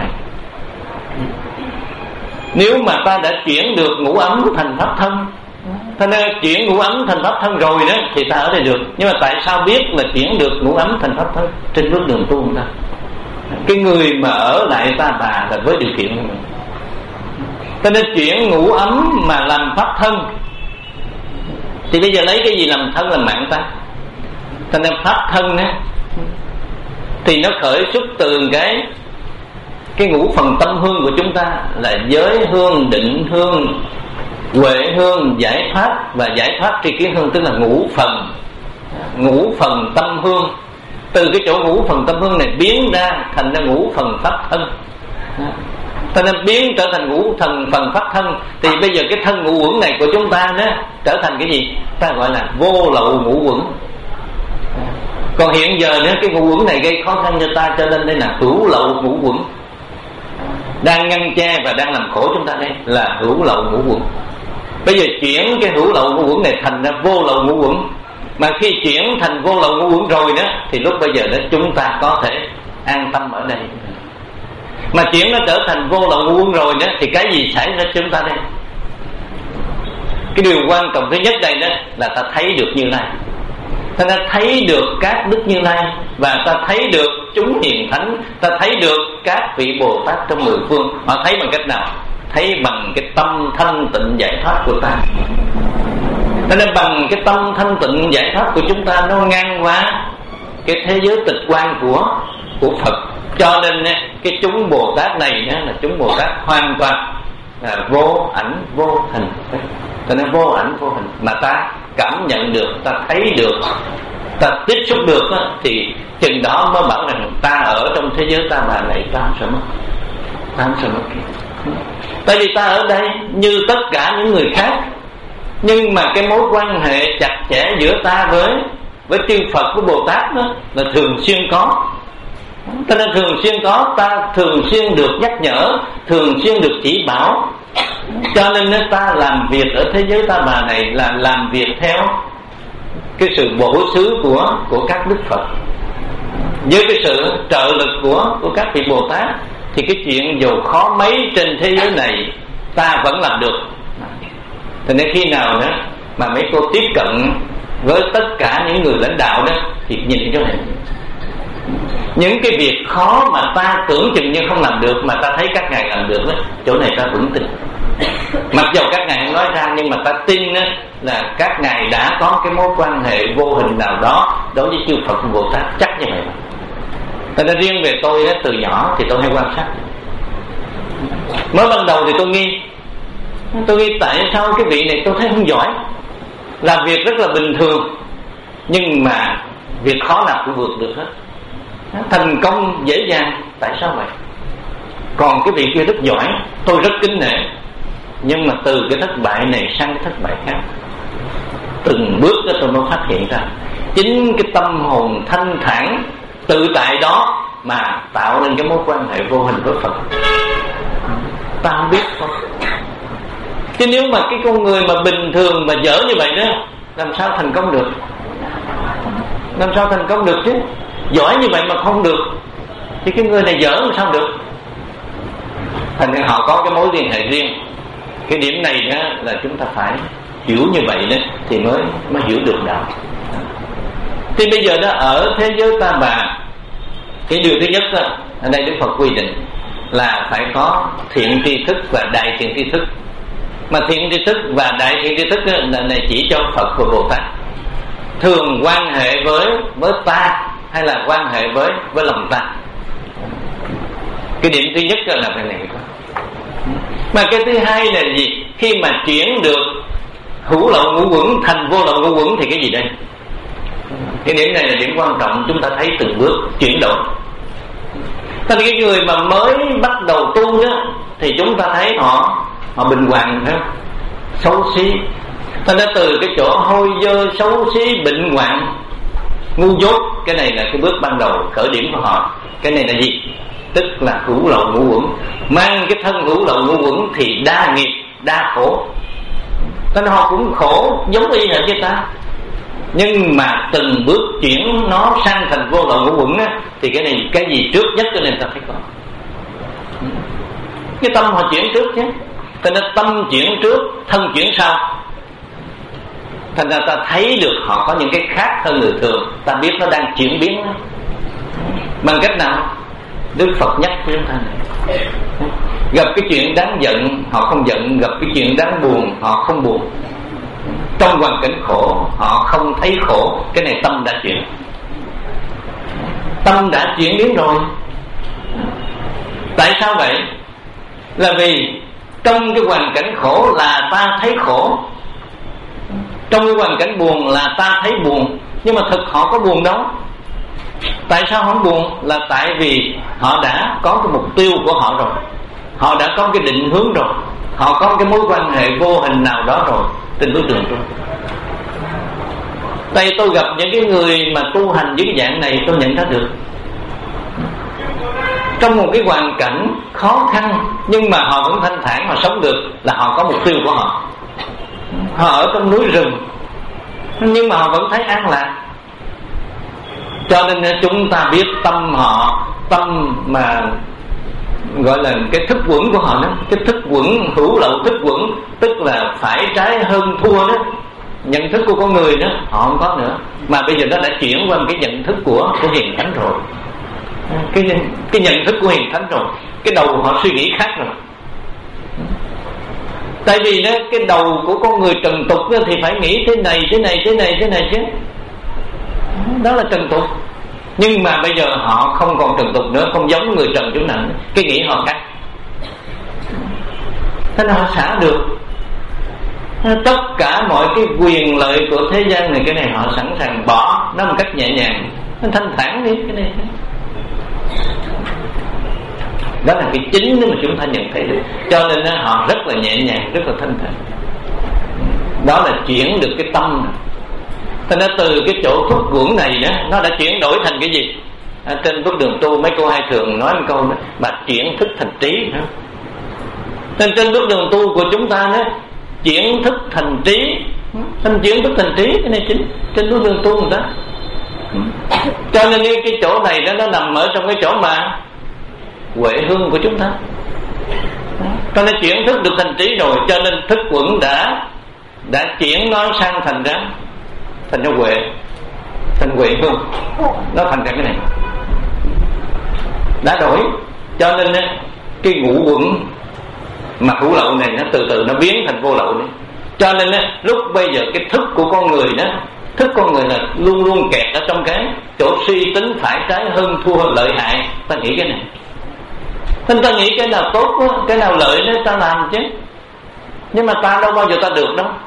nếu mà ta đã chuyển được ngũ ấm thành pháp thân, ta nên chuyển ngũ ấm thành pháp thân rồi đó, thì ta ở đây được. Nhưng mà tại sao biết là chuyển được ngũ ấm thành pháp thân? Trên bước đường tu ta, cái người mà ở lại ta bà là với điều kiện của mình. Ta nên chuyển ngũ ấm mà làm pháp thân, thì bây giờ lấy cái gì làm thân làm mạng ta? Ta nên pháp thân á, thì nó khởi xuất từ cái cái ngũ phần tâm hương của chúng ta là giới hương, định hương, huệ hương, giải thoát và giải thoát tri kiến hương, tức là ngũ phần ngũ phần tâm hương. Từ cái chỗ ngũ phần tâm hương này biến ra thành ra ngũ phần pháp thân, ta nên biến trở thành ngũ thần phần pháp thân. Thì bây giờ cái thân ngũ quẩn này của chúng ta đó trở thành cái gì? Ta gọi là vô lậu ngũ quẩn. Còn hiện giờ nữa cái ngũ quẩn này gây khó khăn cho ta, cho nên đây là hữu lậu ngũ quẩn, đang ngăn che và đang làm khổ chúng ta. Đây là hữu lậu ngũ quẩn. Bây giờ chuyển cái hữu lậu ngũ quẩn này thành ra vô lậu ngũ quẩn. Mà khi chuyển thành vô lậu ngũ quẩn rồi đó, thì lúc bây giờ đó chúng ta có thể an tâm ở đây. Mà chuyển nó trở thành vô lậu ngũ quẩn rồi đó, thì cái gì xảy ra chúng ta đây? Cái điều quan trọng thứ nhất đây đó là ta thấy được Như Lai. Ta đã thấy được các đức Như Lai, và ta thấy được chúng hiền thánh, ta thấy được các vị Bồ Tát trong mười phương. Họ thấy bằng cách nào? Thấy bằng cái tâm thanh tịnh giải thoát của ta. Cho nên bằng cái tâm thanh tịnh giải thoát của chúng ta, nó ngang qua cái thế giới tịch quan của của Phật. Cho nên cái chúng Bồ Tát này là chúng Bồ Tát hoàn toàn là vô ảnh vô hình. Cho nên vô ảnh vô hình mà ta cảm nhận được, ta thấy được, ta tiếp xúc được đó, thì chừng đó mới bảo rằng ta ở trong thế giới ta bà này, ta không sợ mất, ta không sợ mất. Tại vì ta ở đây như tất cả những người khác, nhưng mà cái mối quan hệ chặt chẽ giữa ta với với chư Phật, với Bồ Tát đó là thường xuyên có. Cho nên thường xuyên có, ta thường xuyên được nhắc nhở, thường xuyên được chỉ bảo. Cho nên ta làm việc ở thế giới ta bà này là làm việc theo cái sự bổ xứ của của các đức Phật, với cái sự trợ lực của của các vị Bồ Tát, thì cái chuyện dù khó mấy trên thế giới này ta vẫn làm được. Thì nên khi nào đó mà mấy cô tiếp cận với tất cả những người lãnh đạo đó thì nhìn chỗ này, những cái việc khó mà ta tưởng chừng như không làm được mà ta thấy các ngài làm được đó, chỗ này ta vững tin. Mặc dù các ngài không nói ra, nhưng mà ta tin đó, là các ngài đã có cái mối quan hệ vô hình nào đó đối với chư Phật và Bồ Tát, chắc như vậy. Cho nên riêng về tôi đó, từ nhỏ thì tôi hay quan sát. Mới ban đầu thì tôi nghi, tôi nghĩ tại sao cái vị này tôi thấy không giỏi, làm việc rất là bình thường, nhưng mà việc khó nào cũng vượt được hết, thành công dễ dàng. Tại sao vậy? Còn cái vị kia rất giỏi, tôi rất kính nể, nhưng mà từ cái thất bại này sang cái thất bại khác, từng bước đó tôi mới phát hiện ra chính cái tâm hồn thanh thản tự tại đó mà tạo nên cái mối quan hệ vô hình với Phật. Ta không biết không. Chứ nếu mà cái con người mà bình thường mà dở như vậy đó, làm sao thành công được? Làm sao thành công được chứ? Giỏi như vậy mà không được thì cái người này dở làm sao được? Thành ra họ có cái mối liên hệ riêng. Cái điểm này đó là chúng ta phải hiểu như vậy đó thì mới mới hiểu được đạo. Thì bây giờ đó ở thế giới ta bà, cái điều thứ nhất đó, ở đây Đức Phật quy định là phải có thiện tri thức và đại thiện tri thức. Mà thiện tri thức và đại thiện tri thức đó, là này chỉ cho Phật và Bồ Tát. Thường quan hệ với với ta hay là quan hệ với với lòng ta. Cái điểm thứ nhất là cái này có. Mà cái thứ hai là gì? Khi mà chuyển được hữu lậu ngũ quẩn thành vô lậu ngũ quẩn thì cái gì đây? Cái điểm này là điểm quan trọng, chúng ta thấy từng bước chuyển đổi. Thành cái người mà mới bắt đầu tu đó, thì chúng ta thấy họ họ bình hoàng phải không? Xấu xí. Thành ra từ cái chỗ hôi dơ, xấu xí, bệnh hoạn, ngu dốt, cái này là cái bước ban đầu khởi điểm của họ. Cái này là gì? Tức là hữu lậu ngũ quẩn. Mang cái thân hữu lậu ngũ quẩn thì đa nghiệp, đa khổ. Nên họ cũng khổ giống y hệt với ta, nhưng mà từng bước chuyển nó sang thành vô lậu ngũ quẩn á, thì cái này cái gì trước nhất cho nên ta phải có. Cái tâm họ chuyển trước chứ. Cho nên tâm chuyển trước, thân chuyển sau. Thành ra ta thấy được họ có những cái khác hơn người thường, ta biết nó đang chuyển biến đó. Bằng cách nào? Đức Phật nhắc với chúng ta này. Gặp cái chuyện đáng giận họ không giận, gặp cái chuyện đáng buồn họ không buồn. Trong hoàn cảnh khổ họ không thấy khổ. Cái này tâm đã chuyển. Tâm đã chuyển biến rồi. Tại sao vậy? Là vì trong cái hoàn cảnh khổ là ta thấy khổ, trong cái hoàn cảnh buồn là ta thấy buồn. Nhưng mà thực họ có buồn đâu. Tại sao không buồn? Là tại vì họ đã có cái mục tiêu của họ rồi, họ đã có cái định hướng rồi, họ có cái mối quan hệ vô hình nào đó rồi trên đối tượng tôi. Tại tôi gặp những cái người mà tu hành với cái dạng này, tôi nhận ra được trong một cái hoàn cảnh khó khăn nhưng mà họ vẫn thanh thản, họ sống được, là họ có mục tiêu của họ. Họ ở trong núi rừng nhưng mà họ vẫn thấy an lạc. Cho nên chúng ta biết tâm họ, tâm mà gọi là cái thức quẩn của họ đó, cái thức quẩn, hữu lậu thức quẩn, tức là phải trái hơn thua đó. Nhận thức của con người đó họ không có nữa, mà bây giờ nó đã chuyển qua một cái nhận thức của của hiền thánh rồi. Cái cái nhận thức của hiền thánh rồi, cái đầu họ suy nghĩ khác rồi. Tại vì đó, cái đầu của con người trần tục đó, thì phải nghĩ thế này thế này thế này thế này chứ. Đó là trần tục. Nhưng mà bây giờ họ không còn trần tục nữa, không giống người trần chúng nào nữa. Cái nghĩ họ khác, thế nào họ xả được tất cả mọi cái quyền lợi của thế gian này. Cái này họ sẵn sàng bỏ nó một cách nhẹ nhàng, nó thanh thản đi. Cái này đó là cái chính mà chúng ta nhận thấy được. Cho nên họ rất là nhẹ nhàng, rất là thanh thản. Đó là chuyển được cái tâm. Thế nên từ cái chỗ phúc quẩn này đó, nó đã chuyển đổi thành cái gì? À, trên bước đường tu mấy cô hai thường nói một câu đó, mà chuyển thức thành trí đó. Trên trên bước đường tu của chúng ta đó, chuyển thức thành trí, thành chuyển thức thành trí, cái này chính trên bước đường tu người ta. Cho nên cái chỗ này đó, nó nằm ở trong cái chỗ mà huệ hương của chúng ta. Cho nên chuyển thức được thành trí rồi, cho nên thức quẩn đã đã chuyển nó sang thành ra thành ra huệ, thành huệ hương, nó thành ra cái này đã đổi. Cho nên cái ngũ quẩn mà hữu lậu này nó từ từ nó biến thành vô lậu này. Cho nên lúc bây giờ cái thức của con người đó, thức con người là luôn luôn kẹt ở trong cái chỗ suy tính phải trái hơn thua lợi hại. Ta nghĩ cái này, nên ta nghĩ cái nào tốt đó, cái nào lợi đó ta làm chứ. Nhưng mà ta đâu bao giờ ta được đâu,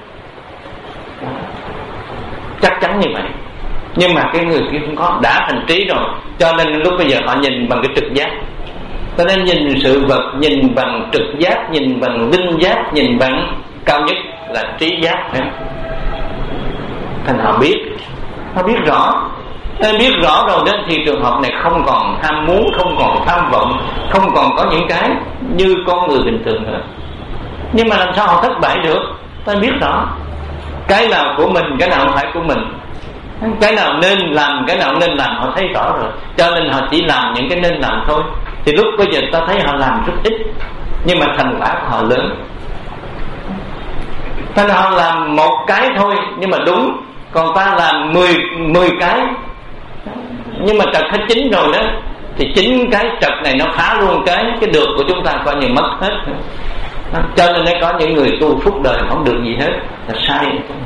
chắc chắn như vậy. Nhưng mà cái người kia không có, đã thành trí rồi. Cho nên lúc bây giờ họ nhìn bằng cái trực giác. Cho nên nhìn sự vật, nhìn bằng trực giác, nhìn bằng linh giác, nhìn bằng cao nhất là trí giác. Thành họ biết, họ biết rõ. Nên biết rõ rồi đó thì trường hợp này không còn ham muốn, không còn tham vọng, không còn có những cái như con người bình thường nữa. Nhưng mà làm sao họ thất bại được? Ta biết rõ cái nào của mình, cái nào không phải của mình, cái nào nên làm, cái nào nên làm, họ thấy rõ rồi. Cho nên họ chỉ làm những cái nên làm thôi. Thì lúc bây giờ ta thấy họ làm rất ít, nhưng mà thành quả của họ lớn. Ta họ làm một cái thôi nhưng mà đúng, còn ta làm mười mười cái nhưng mà trật hết chín rồi đó, thì chín cái trật này nó phá luôn cái cái được của chúng ta, coi như mất hết. Cho nên có những người tu phúc đời không được gì hết là sai.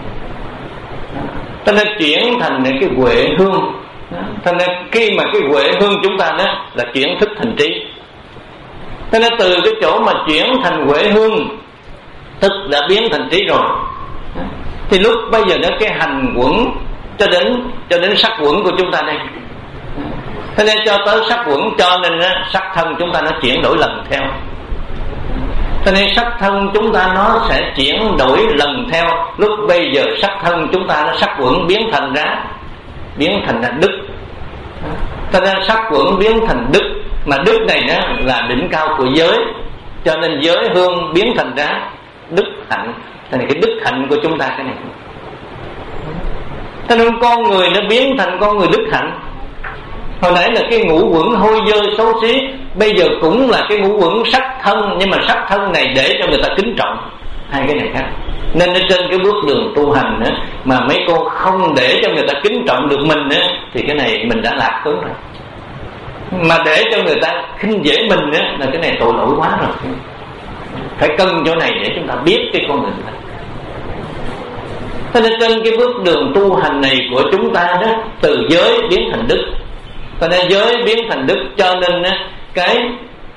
Cho nên chuyển thành cái huệ hương. Cho nên khi mà cái huệ hương chúng ta đó là chuyển thức thành trí. Cho nên từ cái chỗ mà chuyển thành huệ hương, thức đã biến thành trí rồi, thì lúc bây giờ đó cái hành quẩn cho đến cho đến sắc quẩn của chúng ta đây. Cho nên cho tới sắc quẩn, cho nên đó, sắc thân chúng ta nó chuyển đổi lần theo. Cho nên sắc thân chúng ta nó sẽ chuyển đổi lần theo. Lúc bây giờ sắc thân chúng ta nó sắc quẩn biến thành ra biến thành ra đức. Cho nên sắc quẩn biến thành đức, mà đức này đó là đỉnh cao của giới. Cho nên giới hương biến thành ra đức hạnh. Cho nên cái đức hạnh của chúng ta cái này. Cho nên con người nó biến thành con người đức hạnh. Hồi nãy là cái ngũ quẩn hôi dơ xấu xí, bây giờ cũng là cái ngũ quẩn sắc thân, nhưng mà sắc thân này để cho người ta kính trọng. Hai cái này khác. Nên ở trên cái bước đường tu hành đó, mà mấy cô không để cho người ta kính trọng được mình đó, thì cái này mình đã lạc hướng rồi. Mà để cho người ta khinh dễ mình đó, là cái này tội lỗi quá rồi. Phải cân chỗ này để chúng ta biết cái con người này. Cho nên trên cái bước đường tu hành này của chúng ta đó, từ giới biến thành đức. Cho nên giới biến thành đức, cho nên cái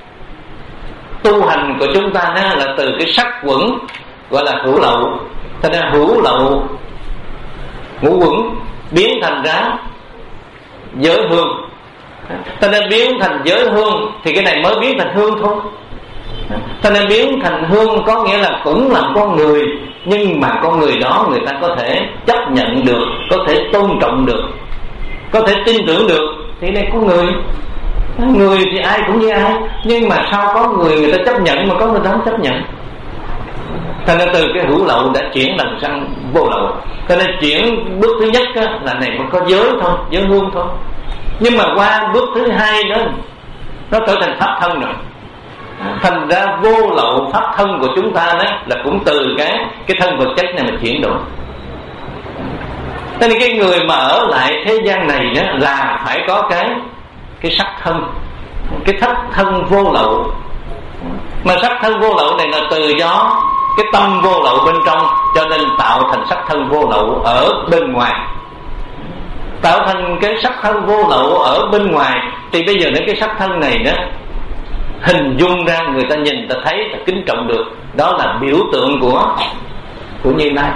tu hành của chúng ta đó là từ cái sắc quẩn gọi là hữu lậu. Cho nên hữu lậu ngũ quẩn biến thành ra giới hương. Cho nên biến thành giới hương thì cái này mới biến thành hương thôi. Cho nên biến thành hương có nghĩa là cũng là con người, nhưng mà con người đó người ta có thể chấp nhận được, có thể tôn trọng được, có thể tin tưởng được. Thì đây có người, người thì ai cũng như ai, nhưng mà sao có người người ta chấp nhận mà có người ta không chấp nhận. Cho nên từ cái hữu lậu đã chuyển lần sang vô lậu. Cho nên chuyển bước thứ nhất á, là này mà có giới thôi, giới hương thôi. Nhưng mà qua bước thứ hai đó, nó trở thành pháp thân rồi. Thành ra vô lậu pháp thân của chúng ta đó là cũng từ cái cái thân vật chất này mà chuyển đổi. Cho nên cái người mà ở lại thế gian này đó là phải có cái cái sắc thân, cái thất thân vô lậu. Mà sắc thân vô lậu này là từ do cái tâm vô lậu bên trong, cho nên tạo thành sắc thân vô lậu ở bên ngoài. Tạo thành cái sắc thân vô lậu ở bên ngoài thì bây giờ đến cái sắc thân này đó hình dung ra, người ta nhìn ta thấy ta kính trọng được, đó là biểu tượng của của Như Lai.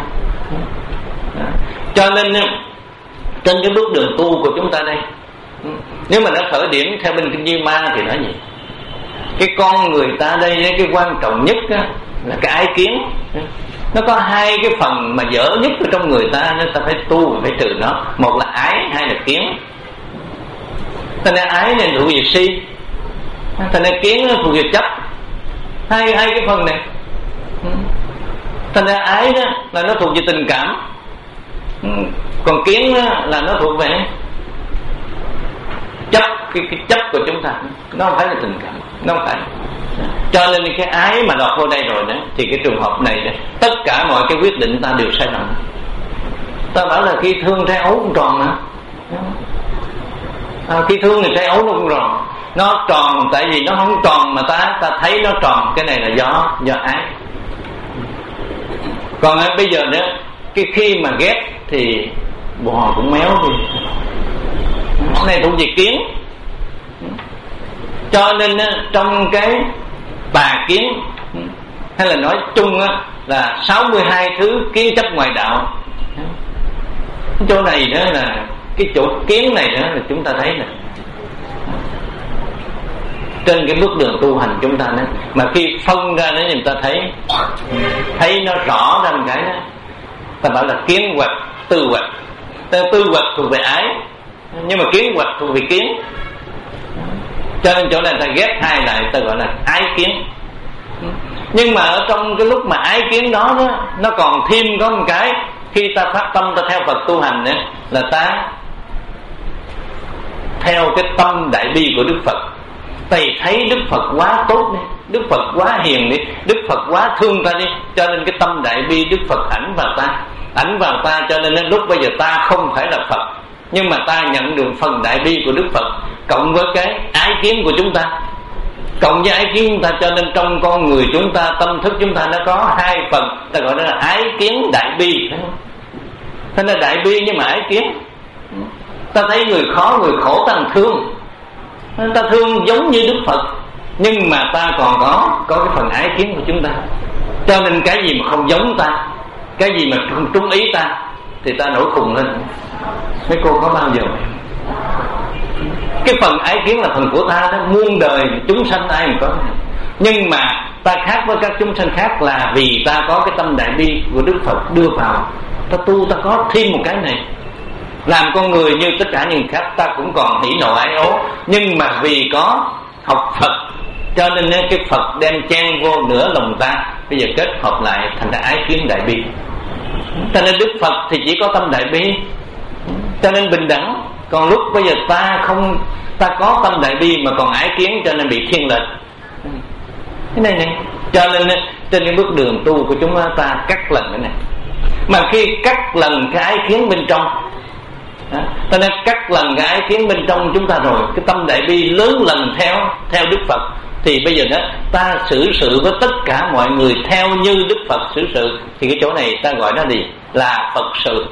Cho nên trên cái bước đường tu của chúng ta đây, nếu mà nó khởi điểm theo bên Kinh Di Ma thì nói gì? Cái con người ta đây, cái quan trọng nhất á, là cái ái kiến. Nó có hai cái phần mà dở nhất ở trong người ta, nên ta phải tu, phải trừ nó. Một là ái, hai là kiến. Thành ra ái này thuộc về si, thành ra kiến nó thuộc về chấp. Hai hai cái phần này. Thành ra ái đó là nó thuộc về tình cảm, còn kiến đó là nó thuộc về chấp, cái, cái chấp của chúng ta. Nó không phải là tình cảm, nó không phải. Cho nên cái ái mà lọt vô đây rồi đó, thì cái trường hợp này đó, tất cả mọi cái quyết định ta đều sai lầm. Ta bảo là khi thương trái ấu cũng tròn mà. À, khi thương thì trái ấu nó cũng tròn. Nó tròn tại vì nó không tròn mà ta ta thấy nó tròn. Cái này là do do ái. Còn bây giờ nữa, cái khi mà ghét thì bò cũng méo đi. Cái này thuộc về kiến. Cho nên trong cái tà kiến, hay là nói chung là sáu mươi hai thứ kiến chấp ngoài đạo. Cái chỗ này đó là cái chỗ kiến này đó là chúng ta thấy nè, trên cái bước đường tu hành chúng ta đó, mà khi phân ra đó người ta thấy thấy nó rõ ra một cái đó, ta bảo là kiến hoạch, tư hoạch. Tư hoạch thuộc về ái, nhưng mà kiến hoạch thuộc về kiến. Cho nên chỗ này ta ghép hai lại, ta gọi là ái kiến. Nhưng mà ở trong cái lúc mà ái kiến đó, đó nó còn thêm có một cái, khi ta phát tâm ta theo Phật tu hành nữa, là ta theo cái tâm đại bi của Đức Phật. Thầy thấy Đức Phật quá tốt đi, Đức Phật quá hiền đi, Đức Phật quá thương ta đi, cho nên cái tâm đại bi Đức Phật ảnh vào ta, ảnh vào ta. Cho nên lúc bây giờ ta không phải là Phật, nhưng mà ta nhận được phần đại bi của Đức Phật, cộng với cái ái kiến của chúng ta, cộng với ái kiến chúng ta. Cho nên trong con người chúng ta, tâm thức chúng ta nó có hai phần, ta gọi đó là ái kiến đại bi. Thế nên đại bi nhưng mà ái kiến. Ta thấy người khó, người khổ ta thương, ta thương giống như Đức Phật, nhưng mà ta còn có có cái phần ái kiến của chúng ta. Cho nên cái gì mà không giống ta, cái gì mà không trúng ý ta, thì ta nổi khùng lên. Mấy cô có bao giờ cái phần ái kiến là phần của ta đó, muôn đời chúng sanh ai mà có. Nhưng mà ta khác với các chúng sanh khác là vì ta có cái tâm đại bi của Đức Phật đưa vào, ta tu ta có thêm một cái này. Làm con người như tất cả những khác, ta cũng còn hỉ nộ ái ố, nhưng mà vì có học Phật, cho nên cái Phật đem chen vô nửa lòng ta, bây giờ kết hợp lại thành ra ái kiến đại bi. Cho nên Đức Phật thì chỉ có tâm đại bi, cho nên bình đẳng. Còn lúc bây giờ ta không, ta có tâm đại bi mà còn ái kiến, cho nên bị thiên lệch. Cái này này, cho nên trên cái bước đường tu của chúng ta cắt lần cái này. Mà khi cắt lần cái ái kiến bên trong, cho nên cắt lần cái ái kiến bên trong chúng ta rồi, cái tâm đại bi lớn lần theo theo Đức Phật, thì bây giờ đó ta xử sự với tất cả mọi người theo như Đức Phật xử sự, thì cái chỗ này ta gọi nó gì? Là Phật sự.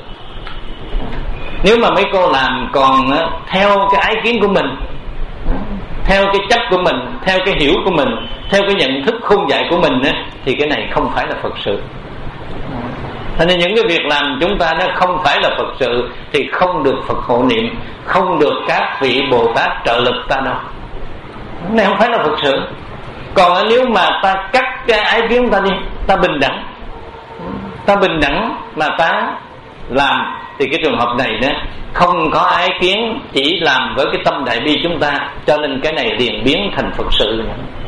Nếu mà mấy cô làm còn theo cái ái kiến của mình, theo cái chấp của mình, theo cái hiểu của mình, theo cái nhận thức khôn dại của mình, thì cái này không phải là Phật sự. Thế nên những cái việc làm chúng ta nó không phải là Phật sự, thì không được Phật hộ niệm, không được các vị Bồ Tát trợ lực ta đâu. Cái này không phải là Phật sự. Còn nếu mà ta cắt cái ái kiến ta đi, ta bình đẳng, ta bình đẳng mà ta làm, thì cái trường hợp này đó không có ái kiến, chỉ làm với cái tâm đại bi chúng ta, cho nên cái này liền biến thành Phật sự.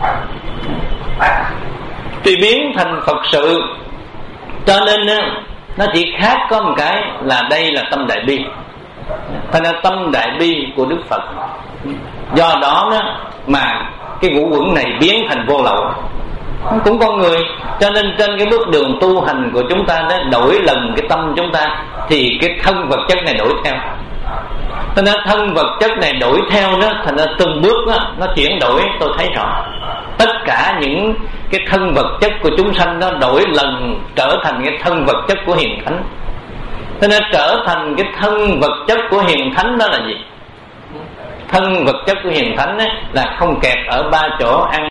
Thì biến thành Phật sự, cho nên nó chỉ khác có một cái là đây là tâm đại bi, thành ra tâm đại bi của Đức Phật. Do đó, đó mà cái ngũ uẩn này biến thành vô lậu, cũng con người. Cho nên trên cái bước đường tu hành của chúng ta đó, đổi lần cái tâm chúng ta, thì cái thân vật chất này đổi theo. Thành ra thân vật chất này đổi theo đó, thành ra từng bước đó, nó chuyển đổi. Tôi thấy rõ tất cả những cái thân vật chất của chúng sanh nó đổi lần trở thành cái thân vật chất của hiền thánh. Thế nên trở thành cái thân vật chất của hiền thánh đó là gì? Thân vật chất của hiền thánh ấy là không kẹt ở ba chỗ: ăn,